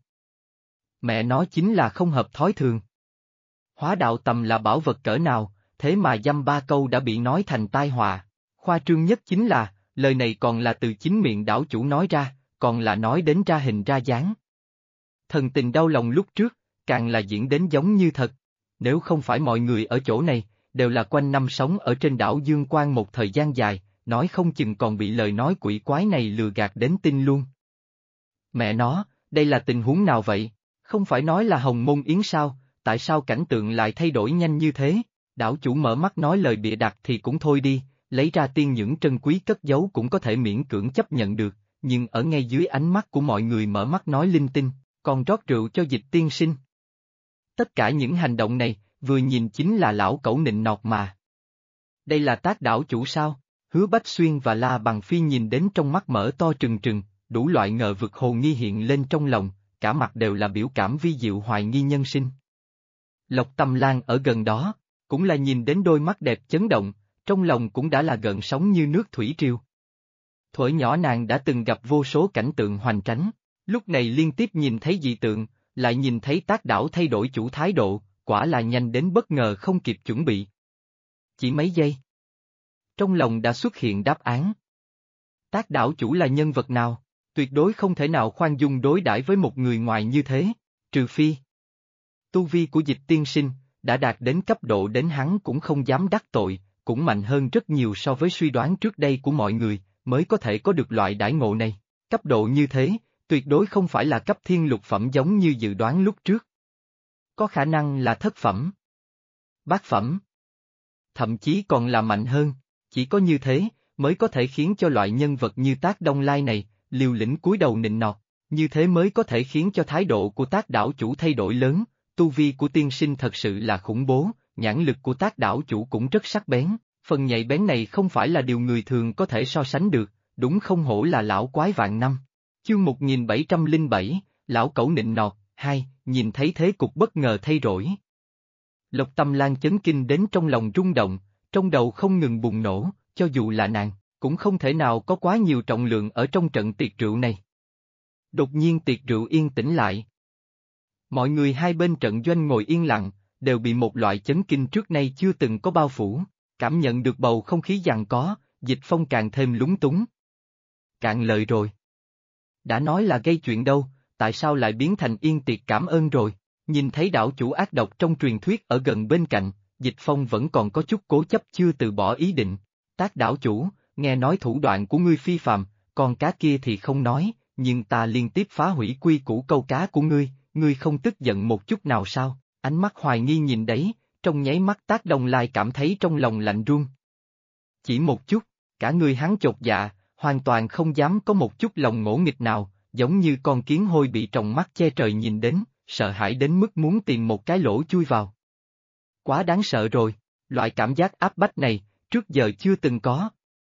Mẹ nó chính là không hợp thói thường. Hóa đạo tầm là bảo vật cỡ nào, thế mà dăm ba câu đã bị nói thành tai họa. Khoa trương nhất chính là, lời này còn là từ chính miệng đảo chủ nói ra, còn là nói đến ra hình ra dáng. Thần tình đau lòng lúc trước, càng là diễn đến giống như thật. Nếu không phải mọi người ở chỗ này, đều là quanh năm sống ở trên đảo Dương Quang một thời gian dài, nói không chừng còn bị lời nói quỷ quái này lừa gạt đến tin luôn. Mẹ nó, đây là tình huống nào vậy? Không phải nói là Hồng Môn Yến sao, tại sao cảnh tượng lại thay đổi nhanh như thế? Đảo chủ mở mắt nói lời bịa đặt thì cũng thôi đi, lấy ra tiên những trân quý cất giấu cũng có thể miễn cưỡng chấp nhận được, nhưng ở ngay dưới ánh mắt của mọi người mở mắt nói linh tinh, còn rót rượu cho Dịch tiên sinh. Tất cả những hành động này, vừa nhìn chính là lão cẩu nịnh nọt mà. Đây là Tác đảo chủ sao? Hứa Bách Xuyên và La Bằng Phi nhìn đến trong mắt mở to trừng trừng, đủ loại ngờ vực hồ nghi hiện lên trong lòng, cả mặt đều là biểu cảm vi diệu hoài nghi nhân sinh. Lộc Tâm Lan ở gần đó, cũng là nhìn đến đôi mắt đẹp chấn động, trong lòng cũng đã là gợn sóng như nước thủy triều. Thuở nhỏ nàng đã từng gặp vô số cảnh tượng hoành tráng, lúc này liên tiếp nhìn thấy dị tượng, lại nhìn thấy Tác đảo thay đổi chủ thái độ, quả là nhanh đến bất ngờ không kịp chuẩn bị. Chỉ mấy giây, trong lòng đã xuất hiện đáp án. Tác đảo chủ là nhân vật nào? Tuyệt đối không thể nào khoan dung đối đãi với một người ngoài như thế, trừ phi tu vi của Dịch tiên sinh đã đạt đến cấp độ đến hắn cũng không dám đắc tội, cũng mạnh hơn rất nhiều so với suy đoán trước đây của mọi người, mới có thể có được loại đãi ngộ này. Cấp độ như thế, tuyệt đối không phải là cấp thiên lục phẩm giống như dự đoán lúc trước. Có khả năng là thất phẩm, bát phẩm, thậm chí còn là mạnh hơn, chỉ có như thế, mới có thể khiến cho loại nhân vật như Tác Đông Lai này, liều lĩnh cúi đầu nịnh nọt, như thế mới có thể khiến cho thái độ của Tác đảo chủ thay đổi lớn, tu vi của tiên sinh thật sự là khủng bố, nhãn lực của Tác đảo chủ cũng rất sắc bén, phần nhạy bén này không phải là điều người thường có thể so sánh được, đúng không hổ là lão quái vạn năm. Chương 1707, lão cẩu nịnh nọt, 2, nhìn thấy thế cục bất ngờ thay đổi. Lộc Tâm Lan chấn kinh đến trong lòng rung động, trong đầu không ngừng bùng nổ, cho dù là nàng, cũng không thể nào có quá nhiều trọng lượng ở trong trận tiệc rượu này. Đột nhiên tiệc rượu yên tĩnh lại. Mọi người hai bên trận doanh ngồi yên lặng, đều bị một loại chấn kinh trước nay chưa từng có bao phủ, cảm nhận được bầu không khí giằng có, Dịch Phong càng thêm lúng túng. Cạn lời rồi. Đã nói là gây chuyện đâu, tại sao lại biến thành yên tiệc cảm ơn rồi? Nhìn thấy đảo chủ ác độc trong truyền thuyết ở gần bên cạnh, Dịch Phong vẫn còn có chút cố chấp chưa từ bỏ ý định. Tác đảo chủ, nghe nói thủ đoạn của ngươi phi phàm, con cá kia thì không nói, nhưng ta liên tiếp phá hủy quy củ câu cá của ngươi không tức giận một chút nào sao? Ánh mắt hoài nghi nhìn đấy, trong nháy mắt Tác Đông Lai cảm thấy trong lòng lạnh run. Chỉ một chút, cả người hắn chột dạ, hoàn toàn không dám có một chút lòng ngỗ nghịch nào, giống như con kiến hôi bị tròng mắt che trời nhìn đến, sợ hãi đến mức muốn tìm một cái lỗ chui vào. Quá đáng sợ rồi, loại cảm giác áp bách này, trước giờ chưa từng có.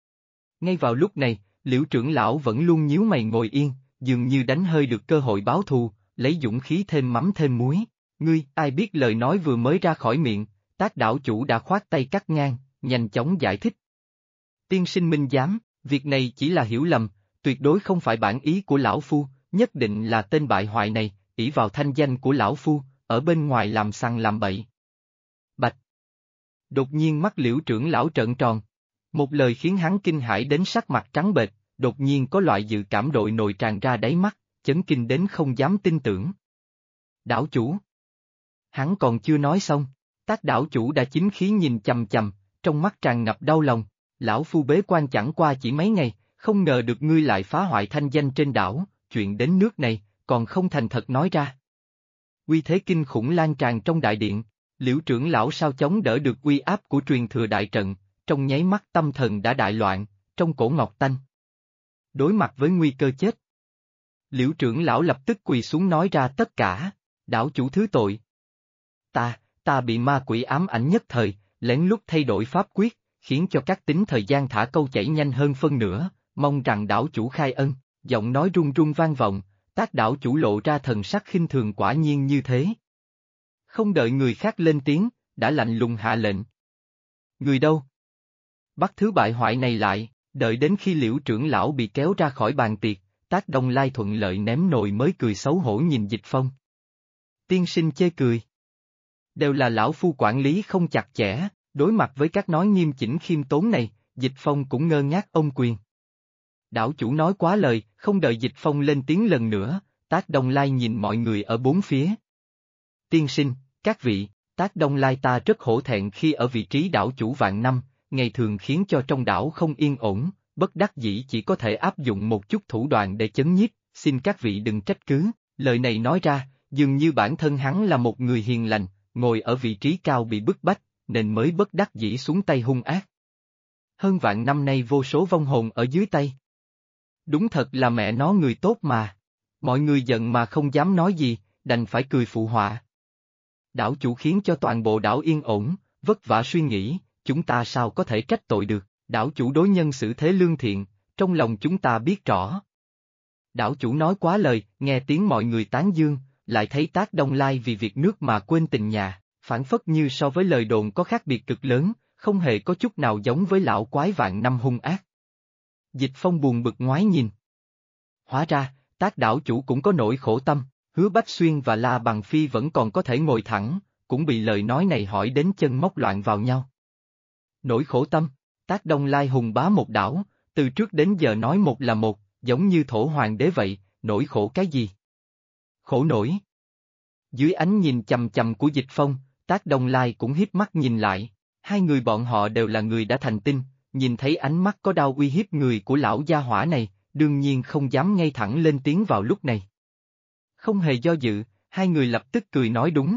Ngay vào lúc này, Liễu trưởng lão vẫn luôn nhíu mày ngồi yên, dường như đánh hơi được cơ hội báo thù, lấy dũng khí thêm mắm thêm muối. Ngươi, ai biết lời nói vừa mới ra khỏi miệng, Tác đảo chủ đã khoát tay cắt ngang, nhanh chóng giải thích. Tiên sinh minh giám, việc này chỉ là hiểu lầm, tuyệt đối không phải bản ý của lão phu, nhất định là tên bại hoại này, ỷ vào thanh danh của lão phu, ở bên ngoài làm sằng làm bậy. Bạch! Đột nhiên mắt Liễu trưởng lão trợn tròn. Một lời khiến hắn kinh hãi đến sắc mặt trắng bệch, đột nhiên có loại dự cảm đội nổi tràn ra đáy mắt, chấn kinh đến không dám tin tưởng. Đảo chủ! Hắn còn chưa nói xong, Tác đảo chủ đã chính khí nhìn chằm chằm, trong mắt tràn ngập đau lòng. Lão phu bế quan chẳng qua chỉ mấy ngày, không ngờ được ngươi lại phá hoại thanh danh trên đảo, chuyện đến nước này, còn không thành thật nói ra. Uy thế kinh khủng lan tràn trong đại điện, Liễu trưởng lão sao chống đỡ được uy áp của truyền thừa đại trận, trong nháy mắt tâm thần đã đại loạn, trong cổ ngọc tanh. Đối mặt với nguy cơ chết. Liễu trưởng lão lập tức quỳ xuống nói ra tất cả, đảo chủ thứ tội. Ta bị ma quỷ ám ảnh nhất thời, lén lút thay đổi pháp quyết, khiến cho các tính thời gian thả câu chảy nhanh hơn phân nửa, mong rằng đảo chủ khai ân, giọng nói run run vang vọng, Tác đảo chủ lộ ra thần sắc khinh thường quả nhiên như thế. Không đợi người khác lên tiếng, đã lạnh lùng hạ lệnh. Người đâu? Bắt thứ bại hoại này lại, đợi đến khi Liễu trưởng lão bị kéo ra khỏi bàn tiệc, Tác Đông Lai thuận lợi ném nồi mới cười xấu hổ nhìn Dịch Phong. Tiên sinh chê cười. Đều là lão phu quản lý không chặt chẽ, đối mặt với các nói nghiêm chỉnh khiêm tốn này, Dịch Phong cũng ngơ ngác ôm quyền. Đảo chủ nói quá lời, không đợi Dịch Phong lên tiếng lần nữa, Tác Đông Lai nhìn mọi người ở bốn phía. Tiên sinh, các vị, Tác Đông Lai ta rất hổ thẹn khi ở vị trí đảo chủ vạn năm, ngày thường khiến cho trong đảo không yên ổn, bất đắc dĩ chỉ có thể áp dụng một chút thủ đoạn để chấn nhiếp, xin các vị đừng trách cứ. Lời này nói ra, dường như bản thân hắn là một người hiền lành, ngồi ở vị trí cao bị bức bách, nên mới bất đắc dĩ xuống tay hung ác. Hơn vạn năm nay vô số vong hồn ở dưới tay. Đúng thật là mẹ nó người tốt mà. Mọi người giận mà không dám nói gì, đành phải cười phụ họa. Đảo chủ khiến cho toàn bộ đảo yên ổn, vất vả suy nghĩ, chúng ta sao có thể trách tội được, đảo chủ đối nhân xử thế lương thiện, trong lòng chúng ta biết rõ. Đảo chủ nói quá lời, nghe tiếng mọi người tán dương, lại thấy Tác Đông Lai vì việc nước mà quên tình nhà, phản phất như so với lời đồn có khác biệt cực lớn, không hề có chút nào giống với lão quái vạn năm hung ác. Dịch Phong buồn bực ngoái nhìn. Hóa ra, Tác đảo chủ cũng có nỗi khổ tâm, Hứa Bách Xuyên và La Bằng Phi vẫn còn có thể ngồi thẳng, cũng bị lời nói này hỏi đến chân móc loạn vào nhau. Nỗi khổ tâm, Tác Đông Lai hùng bá một đảo, từ trước đến giờ nói một là một, giống như thổ hoàng đế vậy, nỗi khổ cái gì? Khổ nổi. Dưới ánh nhìn chằm chằm của Dịch Phong, Tác Đông Lai cũng híp mắt nhìn lại, hai người bọn họ đều là người đã thành tinh, nhìn thấy ánh mắt có đau uy hiếp người của lão gia hỏa này, đương nhiên không dám ngay thẳng lên tiếng vào lúc này. Không hề do dự, hai người lập tức cười nói đúng.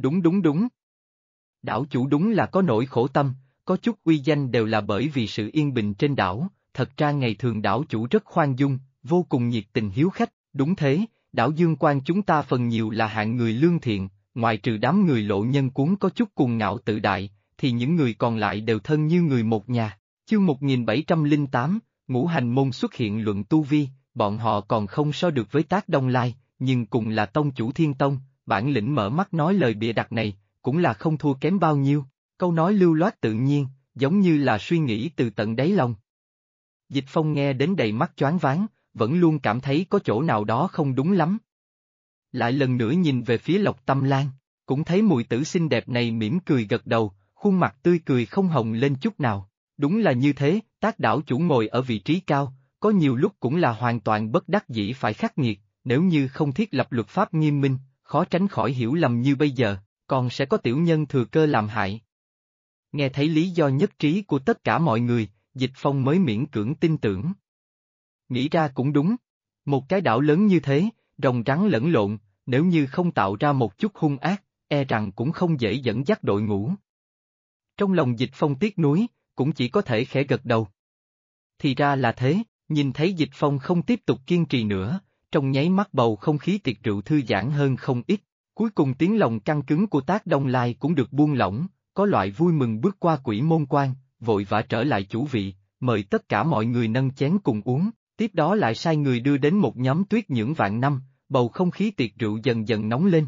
Đảo chủ đúng là có nỗi khổ tâm, có chút uy danh đều là bởi vì sự yên bình trên đảo, thật ra ngày thường đảo chủ rất khoan dung, vô cùng nhiệt tình hiếu khách, đúng thế, đảo Dương Quan chúng ta phần nhiều là hạng người lương thiện, ngoại trừ đám người lộ nhân cuốn có chút cuồng ngạo tự đại, thì những người còn lại đều thân như người một nhà. Chương 1708, Ngũ Hành Môn xuất hiện luận tu vi, bọn họ còn không so được với Tác Đông Lai, nhưng cùng là tông chủ Thiên Tông, bản lĩnh mở mắt nói lời bịa đặt này, cũng là không thua kém bao nhiêu, câu nói lưu loát tự nhiên, giống như là suy nghĩ từ tận đáy lòng. Dịch Phong nghe đến đầy mắt choáng váng, vẫn luôn cảm thấy có chỗ nào đó không đúng lắm. Lại lần nữa nhìn về phía Lộc Tâm Lan, cũng thấy mùi tử xinh đẹp này mỉm cười gật đầu, khuôn mặt tươi cười không hồng lên chút nào. Đúng là như thế, Tác đảo chủ ngồi ở vị trí cao, có nhiều lúc cũng là hoàn toàn bất đắc dĩ phải khắc nghiệt, nếu như không thiết lập luật pháp nghiêm minh, khó tránh khỏi hiểu lầm như bây giờ, còn sẽ có tiểu nhân thừa cơ làm hại. Nghe thấy lý do nhất trí của tất cả mọi người, Dịch Phong mới miễn cưỡng tin tưởng. Nghĩ ra cũng đúng, một cái đảo lớn như thế, rồng rắn lẫn lộn, nếu như không tạo ra một chút hung ác, e rằng cũng không dễ dẫn dắt đội ngũ. Trong lòng Dịch Phong tiếc nuối, cũng chỉ có thể khẽ gật đầu. Thì ra là thế, nhìn thấy Dịch Phong không tiếp tục kiên trì nữa, trong nháy mắt bầu không khí tiệc rượu thư giãn hơn không ít, cuối cùng tiếng lòng căng cứng của Tác Đông Lai cũng được buông lỏng, có loại vui mừng bước qua quỷ môn quan, vội vã trở lại chủ vị, mời tất cả mọi người nâng chén cùng uống, tiếp đó lại sai người đưa đến một nhóm tuyết nhưỡng vạn năm, bầu không khí tiệc rượu dần dần nóng lên.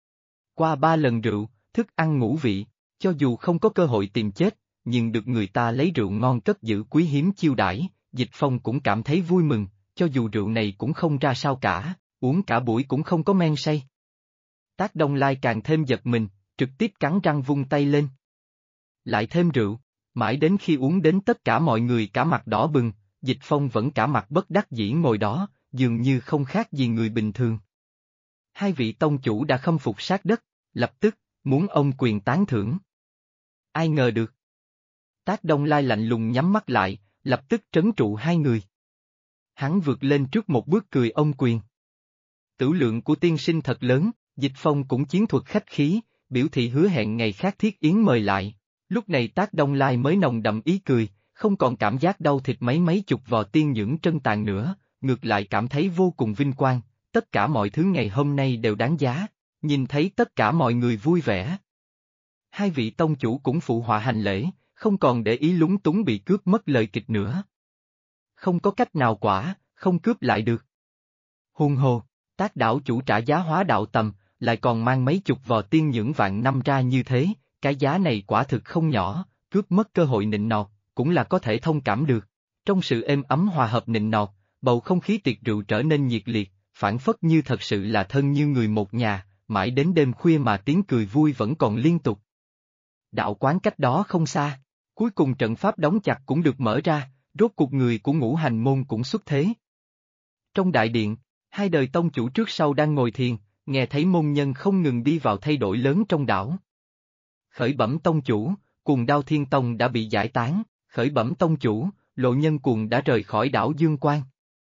Qua 3 lần rượu, thức ăn ngũ vị, cho dù không có cơ hội tìm chết, nhưng được người ta lấy rượu ngon cất giữ quý hiếm chiêu đãi, Dịch Phong cũng cảm thấy vui mừng, cho dù rượu này cũng không ra sao cả, uống cả buổi cũng không có men say. Tác Đông Lai càng thêm giật mình, trực tiếp cắn răng vung tay lên. Lại thêm rượu, mãi đến khi uống đến tất cả mọi người cả mặt đỏ bừng, Dịch Phong vẫn cả mặt bất đắc dĩ ngồi đó, dường như không khác gì người bình thường. Hai vị tông chủ đã khâm phục sát đất, lập tức, muốn ông quyền tán thưởng. Ai ngờ được. Tác Đông Lai lạnh lùng nhắm mắt lại, lập tức trấn trụ hai người. Hắn vượt lên trước một bước cười ông quyền. Tửu lượng của tiên sinh thật lớn, Dịch Phong cũng chiến thuật khách khí, biểu thị hứa hẹn ngày khác thiết yến mời lại. Lúc này Tác Đông Lai mới nồng đậm ý cười, không còn cảm giác đau thịt mấy chục vò tiên nhưỡng trân tàn nữa, ngược lại cảm thấy vô cùng vinh quang, tất cả mọi thứ ngày hôm nay đều đáng giá, nhìn thấy tất cả mọi người vui vẻ. Hai vị tông chủ cũng phụ họa hành lễ, không còn để ý lúng túng bị cướp mất lời kịch nữa. Không có cách nào quả, không cướp lại được. Hùng hồ, Tác đảo chủ trả giá hóa đạo tầm, lại còn mang mấy chục vò tiên nhưỡng vạn năm ra như thế, cái giá này quả thực không nhỏ, cướp mất cơ hội nịnh nọt, cũng là có thể thông cảm được. Trong sự êm ấm hòa hợp nịnh nọt, bầu không khí tiệc rượu trở nên nhiệt liệt, phảng phất như thật sự là thân như người một nhà, mãi đến đêm khuya mà tiếng cười vui vẫn còn liên tục. Đạo quán cách đó không xa, cuối cùng trận pháp đóng chặt cũng được mở ra, rốt cuộc người của Ngũ Hành môn cũng xuất thế. Trong đại điện, hai đời tông chủ trước sau đang ngồi thiền, nghe thấy môn nhân không ngừng đi vào thay đổi lớn trong đảo. Khởi bẩm tông chủ, Cuồng Đao Thiên Tông đã bị giải tán, khởi bẩm tông chủ, Lộ Nhân Cuồng đã rời khỏi đảo Dương Quan.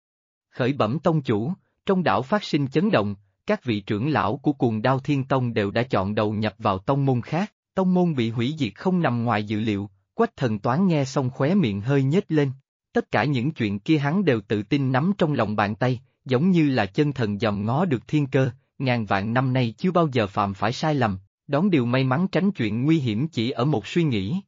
Khởi bẩm tông chủ, trong đảo phát sinh chấn động, các vị trưởng lão của Cuồng Đao Thiên Tông đều đã chọn đầu nhập vào tông môn khác, tông môn bị hủy diệt không nằm ngoài dự liệu, Quách Thần Toán nghe xong khóe miệng hơi nhếch lên. Tất cả những chuyện kia hắn đều tự tin nắm trong lòng bàn tay, giống như là chân thần dòm ngó được thiên cơ, ngàn vạn năm nay chưa bao giờ phạm phải sai lầm, đón điều may mắn tránh chuyện nguy hiểm chỉ ở một suy nghĩ.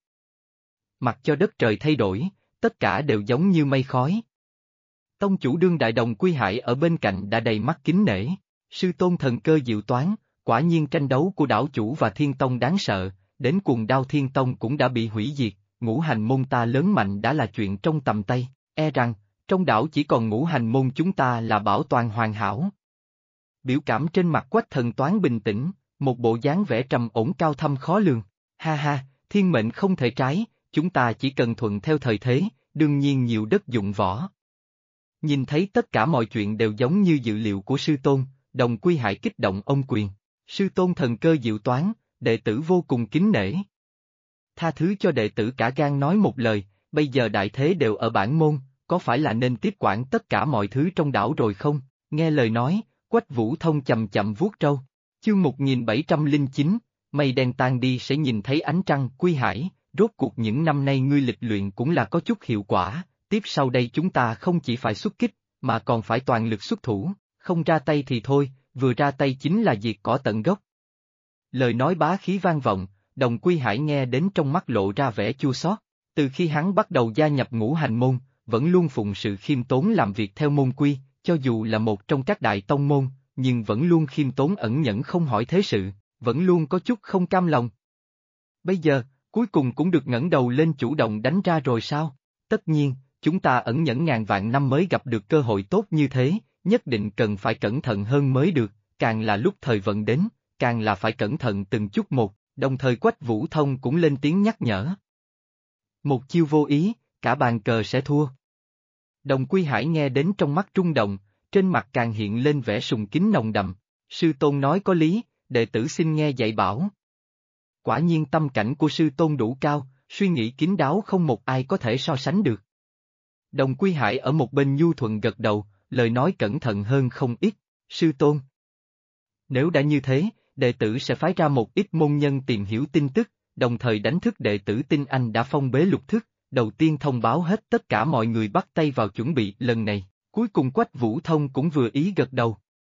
Mặc cho đất trời thay đổi, tất cả đều giống như mây khói. Tông chủ Đương Đại Đồng Quy Hải ở bên cạnh đã đầy mắt kính nể, sư tôn thần cơ diệu toán, quả nhiên tranh đấu của đảo chủ và Thiên Tông đáng sợ, đến Cuồng Đao Thiên Tông cũng đã bị hủy diệt, Ngũ Hành môn ta lớn mạnh đã là chuyện trong tầm tay, e rằng, trong đảo chỉ còn Ngũ Hành môn chúng ta là bảo toàn hoàn hảo. Biểu cảm trên mặt Quách Thần Toán bình tĩnh, một bộ dáng vẻ trầm ổn cao thâm khó lường, ha ha, thiên mệnh không thể trái, chúng ta chỉ cần thuận theo thời thế, đương nhiên nhiều đất dụng võ. Nhìn thấy tất cả mọi chuyện đều giống như dự liệu của sư tôn, Đồng Quy Hải kích động ông quyền, sư tôn thần cơ diệu toán, đệ tử vô cùng kính nể. Tha thứ cho đệ tử cả gan nói một lời, bây giờ đại thế đều ở bản môn, có phải là nên tiếp quản tất cả mọi thứ trong đảo rồi không? Nghe lời nói, Quách Vũ Thông chậm chậm vuốt râu. Chương 1709, mây đen tan đi sẽ nhìn thấy ánh trăng. Quy Hải, rốt cuộc những năm nay ngươi lịch luyện cũng là có chút hiệu quả, tiếp sau đây chúng ta không chỉ phải xuất kích, mà còn phải toàn lực xuất thủ, không ra tay thì thôi, vừa ra tay chính là diệt cỏ tận gốc. Lời nói bá khí vang vọng, Đồng Quy Hải nghe đến trong mắt lộ ra vẻ chua xót. Từ khi hắn bắt đầu gia nhập Ngũ Hành môn, vẫn luôn phụng sự khiêm tốn làm việc theo môn quy, cho dù là một trong các đại tông môn, nhưng vẫn luôn khiêm tốn ẩn nhẫn không hỏi thế sự, vẫn luôn có chút không cam lòng. Bây giờ, cuối cùng cũng được ngẩng đầu lên chủ động đánh ra rồi sao? Tất nhiên, chúng ta ẩn nhẫn ngàn vạn năm mới gặp được cơ hội tốt như thế, nhất định cần phải cẩn thận hơn mới được, càng là lúc thời vận đến, càng là phải cẩn thận từng chút một, đồng thời Quách Vũ Thông cũng lên tiếng nhắc nhở. Một chiêu vô ý, cả bàn cờ sẽ thua. Đồng Quy Hải nghe đến trong mắt rung động, trên mặt càng hiện lên vẻ sùng kính nồng đậm, sư tôn nói có lý, đệ tử xin nghe dạy bảo. Quả nhiên tâm cảnh của sư tôn đủ cao, suy nghĩ kín đáo không một ai có thể so sánh được. Đồng Quy Hải ở một bên nhu thuận gật đầu, lời nói cẩn thận hơn không ít, sư tôn. Nếu đã như thế, đệ tử sẽ phái ra một ít môn nhân tìm hiểu tin tức, đồng thời đánh thức đệ tử tin anh đã phong bế lục thức, đầu tiên thông báo hết tất cả mọi người bắt tay vào chuẩn bị lần này, cuối cùng Quách Vũ Thông cũng vừa ý gật đầu.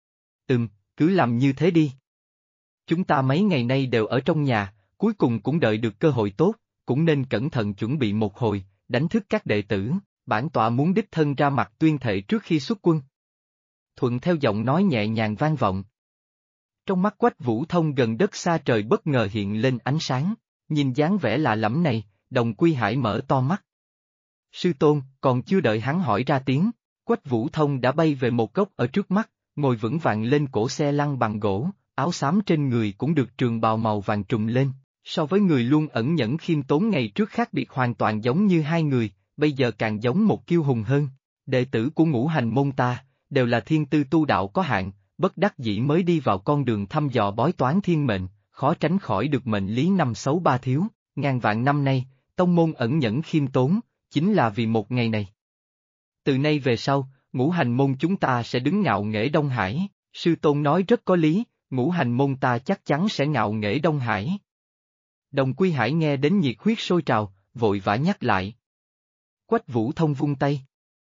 Cứ làm như thế đi. Chúng ta mấy ngày nay đều ở trong nhà, cuối cùng cũng đợi được cơ hội tốt, cũng nên cẩn thận chuẩn bị một hồi, đánh thức các đệ tử, bản tọa muốn đích thân ra mặt tuyên thệ trước khi xuất quân. Thuận theo giọng nói nhẹ nhàng vang vọng. Trong mắt Quách Vũ Thông gần đất xa trời bất ngờ hiện lên ánh sáng, nhìn dáng vẻ lạ lẫm này, Đồng Quy Hải mở to mắt. Sư tôn, còn chưa đợi hắn hỏi ra tiếng, Quách Vũ Thông đã bay về một góc ở trước mắt, ngồi vững vàng lên cổ xe lăn bằng gỗ, áo xám trên người cũng được trường bào màu vàng trùm lên, so với người luôn ẩn nhẫn khiêm tốn ngày trước khác biệt hoàn toàn giống như hai người, bây giờ càng giống một kiêu hùng hơn. Đệ tử của Ngũ Hành môn ta, đều là thiên tư tu đạo có hạn, bất đắc dĩ mới đi vào con đường thăm dò bói toán thiên mệnh, khó tránh khỏi được mệnh lý năm xấu ba thiếu, ngàn vạn năm nay, tông môn ẩn nhẫn khiêm tốn, chính là vì một ngày này. Từ nay về sau, Ngũ Hành môn chúng ta sẽ đứng ngạo nghễ Đông Hải, sư tôn nói rất có lý, Ngũ Hành môn ta chắc chắn sẽ ngạo nghễ Đông Hải. Đồng Quy Hải nghe đến nhiệt huyết sôi trào, vội vã nhắc lại. Quách Vũ Thông vung tay.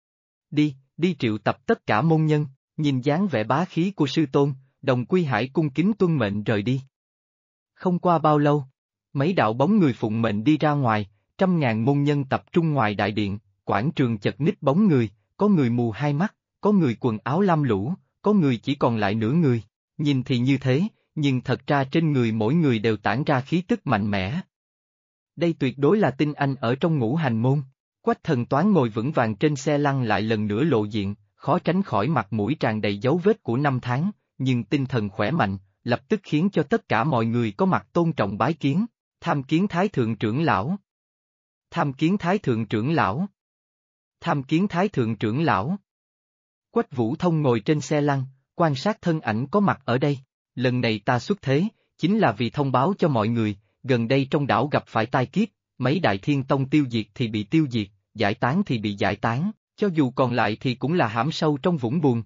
Đi triệu tập tất cả môn nhân, nhìn dáng vẻ bá khí của sư tôn, Đồng Quy Hải cung kính tuân mệnh rời đi. Không qua bao lâu, mấy đạo bóng người phụng mệnh đi ra ngoài, 100.000 môn nhân tập trung ngoài đại điện, quảng trường chật ních bóng người, có người mù hai mắt, có người quần áo lam lũ, có người chỉ còn lại nửa người, nhìn thì như thế, nhưng thật ra trên người mỗi người đều tản ra khí tức mạnh mẽ. Đây tuyệt đối là tinh anh ở trong Ngũ Hành môn. Quách Thần Toán ngồi vững vàng trên xe lăn lại lần nữa lộ diện, khó tránh khỏi mặt mũi tràn đầy dấu vết của năm tháng, nhưng tinh thần khỏe mạnh, lập tức khiến cho tất cả mọi người có mặt tôn trọng bái kiến, tham kiến Thái Thượng trưởng lão. Tham kiến Thái Thượng trưởng lão. Tham kiến Thái Thượng trưởng lão. Quách Vũ Thông ngồi trên xe lăn, quan sát thân ảnh có mặt ở đây, lần này ta xuất thế, chính là vì thông báo cho mọi người, gần đây trong đảo gặp phải tai kiếp, mấy đại thiên tông tiêu diệt thì bị tiêu diệt, giải tán thì bị giải tán, cho dù còn lại thì cũng là hãm sâu trong vũng buồn.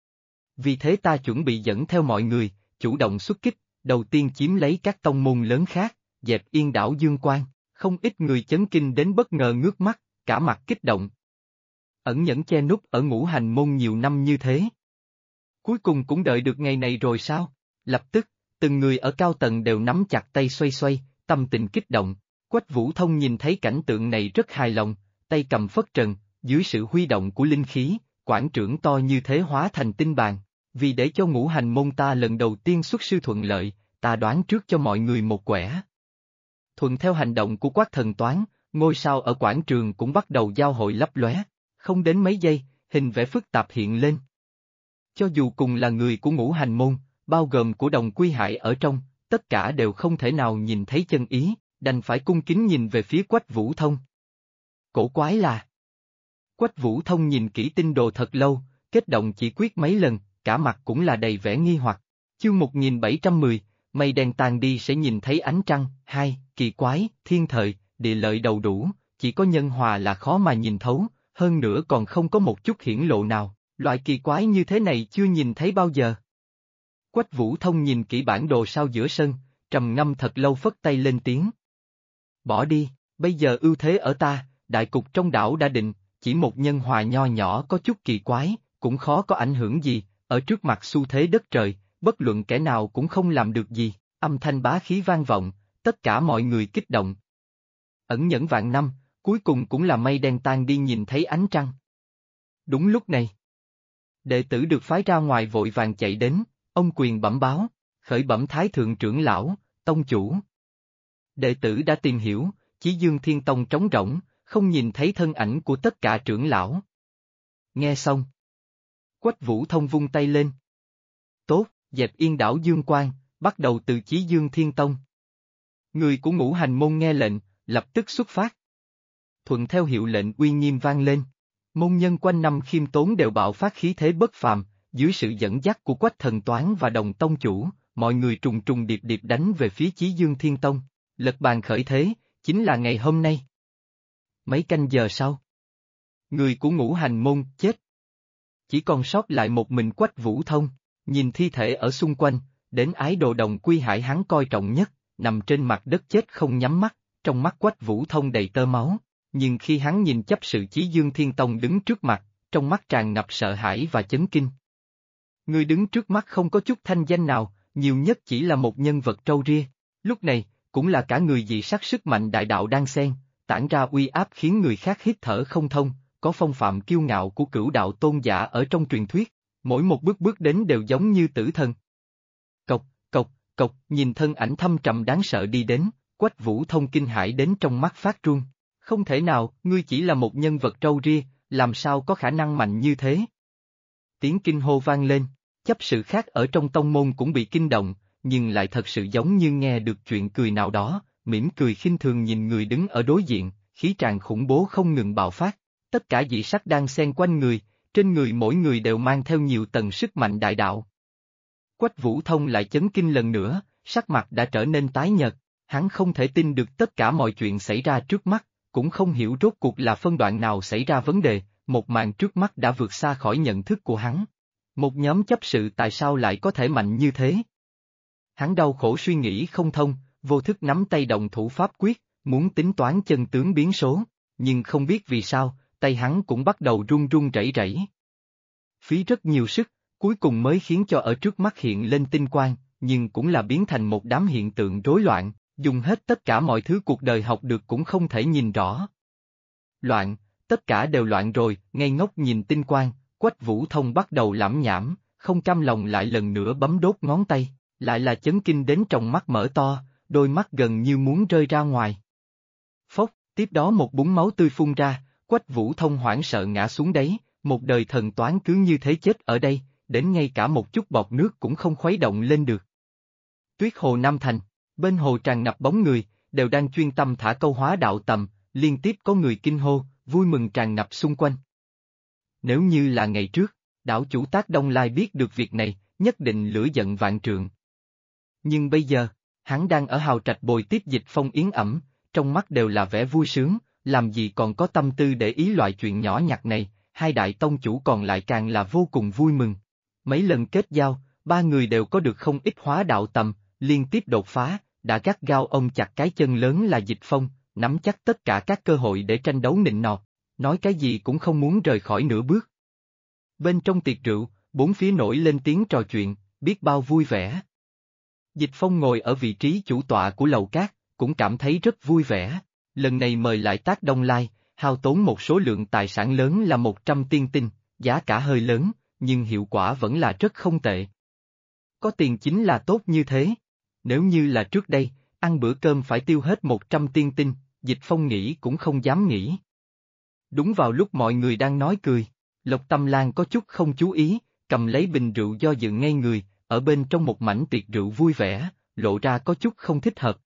Vì thế ta chuẩn bị dẫn theo mọi người, chủ động xuất kích, đầu tiên chiếm lấy các tông môn lớn khác, dẹp yên đảo Dương Quang, không ít người chấn kinh đến bất ngờ ngước mắt, cả mặt kích động. Ẩn nhẫn che núp ở Ngũ Hành môn nhiều năm như thế. Cuối cùng cũng đợi được ngày này rồi sao? Lập tức, từng người ở cao tầng đều nắm chặt tay xoay xoay, tâm tình kích động. Quách Vũ Thông nhìn thấy cảnh tượng này rất hài lòng, tay cầm phất trần, dưới sự huy động của linh khí, quảng trưởng to như thế hóa thành tinh bàn. Vì để cho Ngũ Hành môn ta lần đầu tiên xuất sư thuận lợi, ta đoán trước cho mọi người một quẻ. Thuận theo hành động của Quách Thần Toán, ngôi sao ở quảng trường cũng bắt đầu giao hội lấp lóe. Không đến mấy giây, hình vẽ phức tạp hiện lên. Cho dù cùng là người của Ngũ Hành môn, bao gồm của Đồng Quy Hải ở trong, tất cả đều không thể nào nhìn thấy chân ý, đành phải cung kính nhìn về phía Quách Vũ Thông. Cổ quái là... Quách Vũ Thông nhìn kỹ tinh đồ thật lâu, kết động chỉ quyết mấy lần, cả mặt cũng là đầy vẻ nghi hoặc. Chương 1710, mây đen tàn đi sẽ nhìn thấy ánh trăng, 2, kỳ quái, thiên thời, địa lợi đầu đủ, chỉ có nhân hòa là khó mà nhìn thấu, hơn nữa còn không có một chút hiển lộ nào, loại kỳ quái như thế này chưa nhìn thấy bao giờ. Quách Vũ Thông nhìn kỹ bản đồ sao giữa sân, trầm ngâm thật lâu phất tay lên tiếng. Bỏ đi, bây giờ ưu thế ở ta, đại cục trong đảo đã định, chỉ một nhân hòa nho nhỏ có chút kỳ quái, cũng khó có ảnh hưởng gì, ở trước mặt xu thế đất trời, bất luận kẻ nào cũng không làm được gì, âm thanh bá khí vang vọng, tất cả mọi người kích động. Ẩn nhẫn vạn năm, cuối cùng cũng là mây đen tan đi nhìn thấy ánh trăng. Đúng lúc này, đệ tử được phái ra ngoài vội vàng chạy đến, ông quyền bẩm báo, khởi bẩm Thái Thượng trưởng lão, tông chủ. Đệ tử đã tìm hiểu, Chí Dương Thiên Tông trống rỗng, không nhìn thấy thân ảnh của tất cả trưởng lão. Nghe xong, Quách Vũ Thông vung tay lên. Tốt, dẹp yên đảo Dương Quang, bắt đầu từ Chí Dương Thiên Tông. Người của Ngũ Hành môn nghe lệnh, lập tức xuất phát. Thuận theo hiệu lệnh uy nghiêm vang lên. Môn nhân quanh năm khiêm tốn đều bạo phát khí thế bất phàm, dưới sự dẫn dắt của Quách Thần Toán và Đồng tông chủ, mọi người trùng trùng điệp điệp đánh về phía Chí Dương Thiên Tông. Lật bàn khởi thế, chính là ngày hôm nay. Mấy canh giờ sau, người của Ngũ Hành môn chết. Chỉ còn sót lại một mình Quách Vũ Thông, nhìn thi thể ở xung quanh, đến ái đồ Đồng Quy Hải hắn coi trọng nhất, nằm trên mặt đất chết không nhắm mắt, trong mắt Quách Vũ Thông đầy tơ máu. Nhưng khi hắn nhìn chấp sự Chí Dương Thiên Tông đứng trước mặt, trong mắt tràn ngập sợ hãi và chấn kinh. Người đứng trước mắt không có chút thanh danh nào, nhiều nhất chỉ là một nhân vật trâu ria. Lúc này, cũng là cả người dị sắc sức mạnh đại đạo đang xen, tản ra uy áp khiến người khác hít thở không thông, có phong phạm kiêu ngạo của cửu đạo tôn giả ở trong truyền thuyết, mỗi một bước bước đến đều giống như tử thần. Cộc, cộc, cộc, nhìn thân ảnh thâm trầm đáng sợ đi đến, Quách Vũ Thông kinh hãi đến trong mắt phát run. Không thể nào, ngươi chỉ là một nhân vật râu ria, làm sao có khả năng mạnh như thế? Tiếng kinh hô vang lên, chấp sự khác ở trong tông môn cũng bị kinh động, nhưng lại thật sự giống như nghe được chuyện cười nào đó, mỉm cười khinh thường nhìn người đứng ở đối diện, khí tràn khủng bố không ngừng bạo phát. Tất cả dị sắc đang xen quanh người, trên người mỗi người đều mang theo nhiều tầng sức mạnh đại đạo. Quách Vũ Thông lại chấn kinh lần nữa, sắc mặt đã trở nên tái nhợt, hắn không thể tin được tất cả mọi chuyện xảy ra trước mắt, cũng không hiểu rốt cuộc là phân đoạn nào xảy ra vấn đề, một màn trước mắt đã vượt xa khỏi nhận thức của hắn. Một nhóm chấp sự tại sao lại có thể mạnh như thế? Hắn đau khổ suy nghĩ không thông, vô thức nắm tay động thủ pháp quyết, muốn tính toán chân tướng biến số, nhưng không biết vì sao, tay hắn cũng bắt đầu run run rẩy rẩy. Phí rất nhiều sức, cuối cùng mới khiến cho ở trước mắt hiện lên tinh quang, nhưng cũng là biến thành một đám hiện tượng rối loạn, dùng hết tất cả mọi thứ cuộc đời học được cũng không thể nhìn rõ. Loạn, tất cả đều loạn rồi, ngây ngốc nhìn tinh quang, Quách Vũ Thông bắt đầu lẩm nhẩm, không cam lòng lại lần nữa bấm đốt ngón tay, lại là chấn kinh đến trong mắt mở to, đôi mắt gần như muốn rơi ra ngoài. Phốc, tiếp đó một búng máu tươi phun ra, Quách Vũ Thông hoảng sợ ngã xuống đấy, một đời thần toán cứ như thế chết ở đây, đến ngay cả một chút bọt nước cũng không khuấy động lên được. Tuyết Hồ Nam Thành, bên hồ tràn ngập bóng người, đều đang chuyên tâm thả câu hóa đạo tầm, liên tiếp có người kinh hô, vui mừng tràn ngập xung quanh. Nếu như là ngày trước, đảo chủ Tác Đông Lai biết được việc này, nhất định lửa giận vạn trượng. Nhưng bây giờ, hắn đang ở hào trạch bồi tiếp Dịch Phong yến ẩm, trong mắt đều là vẻ vui sướng, làm gì còn có tâm tư để ý loại chuyện nhỏ nhặt này, hai đại tông chủ còn lại càng là vô cùng vui mừng. Mấy lần kết giao, ba người đều có được không ít hóa đạo tầm, liên tiếp đột phá, đã gắt gao ôm chặt cái chân lớn là Dịch Phong, nắm chắc tất cả các cơ hội để tranh đấu nịnh nọt, nói cái gì cũng không muốn rời khỏi nửa bước. Bên trong tiệc rượu, bốn phía nổi lên tiếng trò chuyện, biết bao vui vẻ. Dịch Phong ngồi ở vị trí chủ tọa của lầu cát, cũng cảm thấy rất vui vẻ. Lần này mời lại Tác Đông Lai, hao tốn một số lượng tài sản lớn là 100 tiên tinh, giá cả hơi lớn, nhưng hiệu quả vẫn là rất không tệ. Có tiền chính là tốt như thế. Nếu như là trước đây, ăn bữa cơm phải tiêu hết 100 tiên tinh, Dịch Phong nghĩ cũng không dám nghĩ. Đúng vào lúc mọi người đang nói cười, Lộc Tâm Lan có chút không chú ý, cầm lấy bình rượu do dự ngay người, ở bên trong một mảnh tiệc rượu vui vẻ, lộ ra có chút không thích hợp,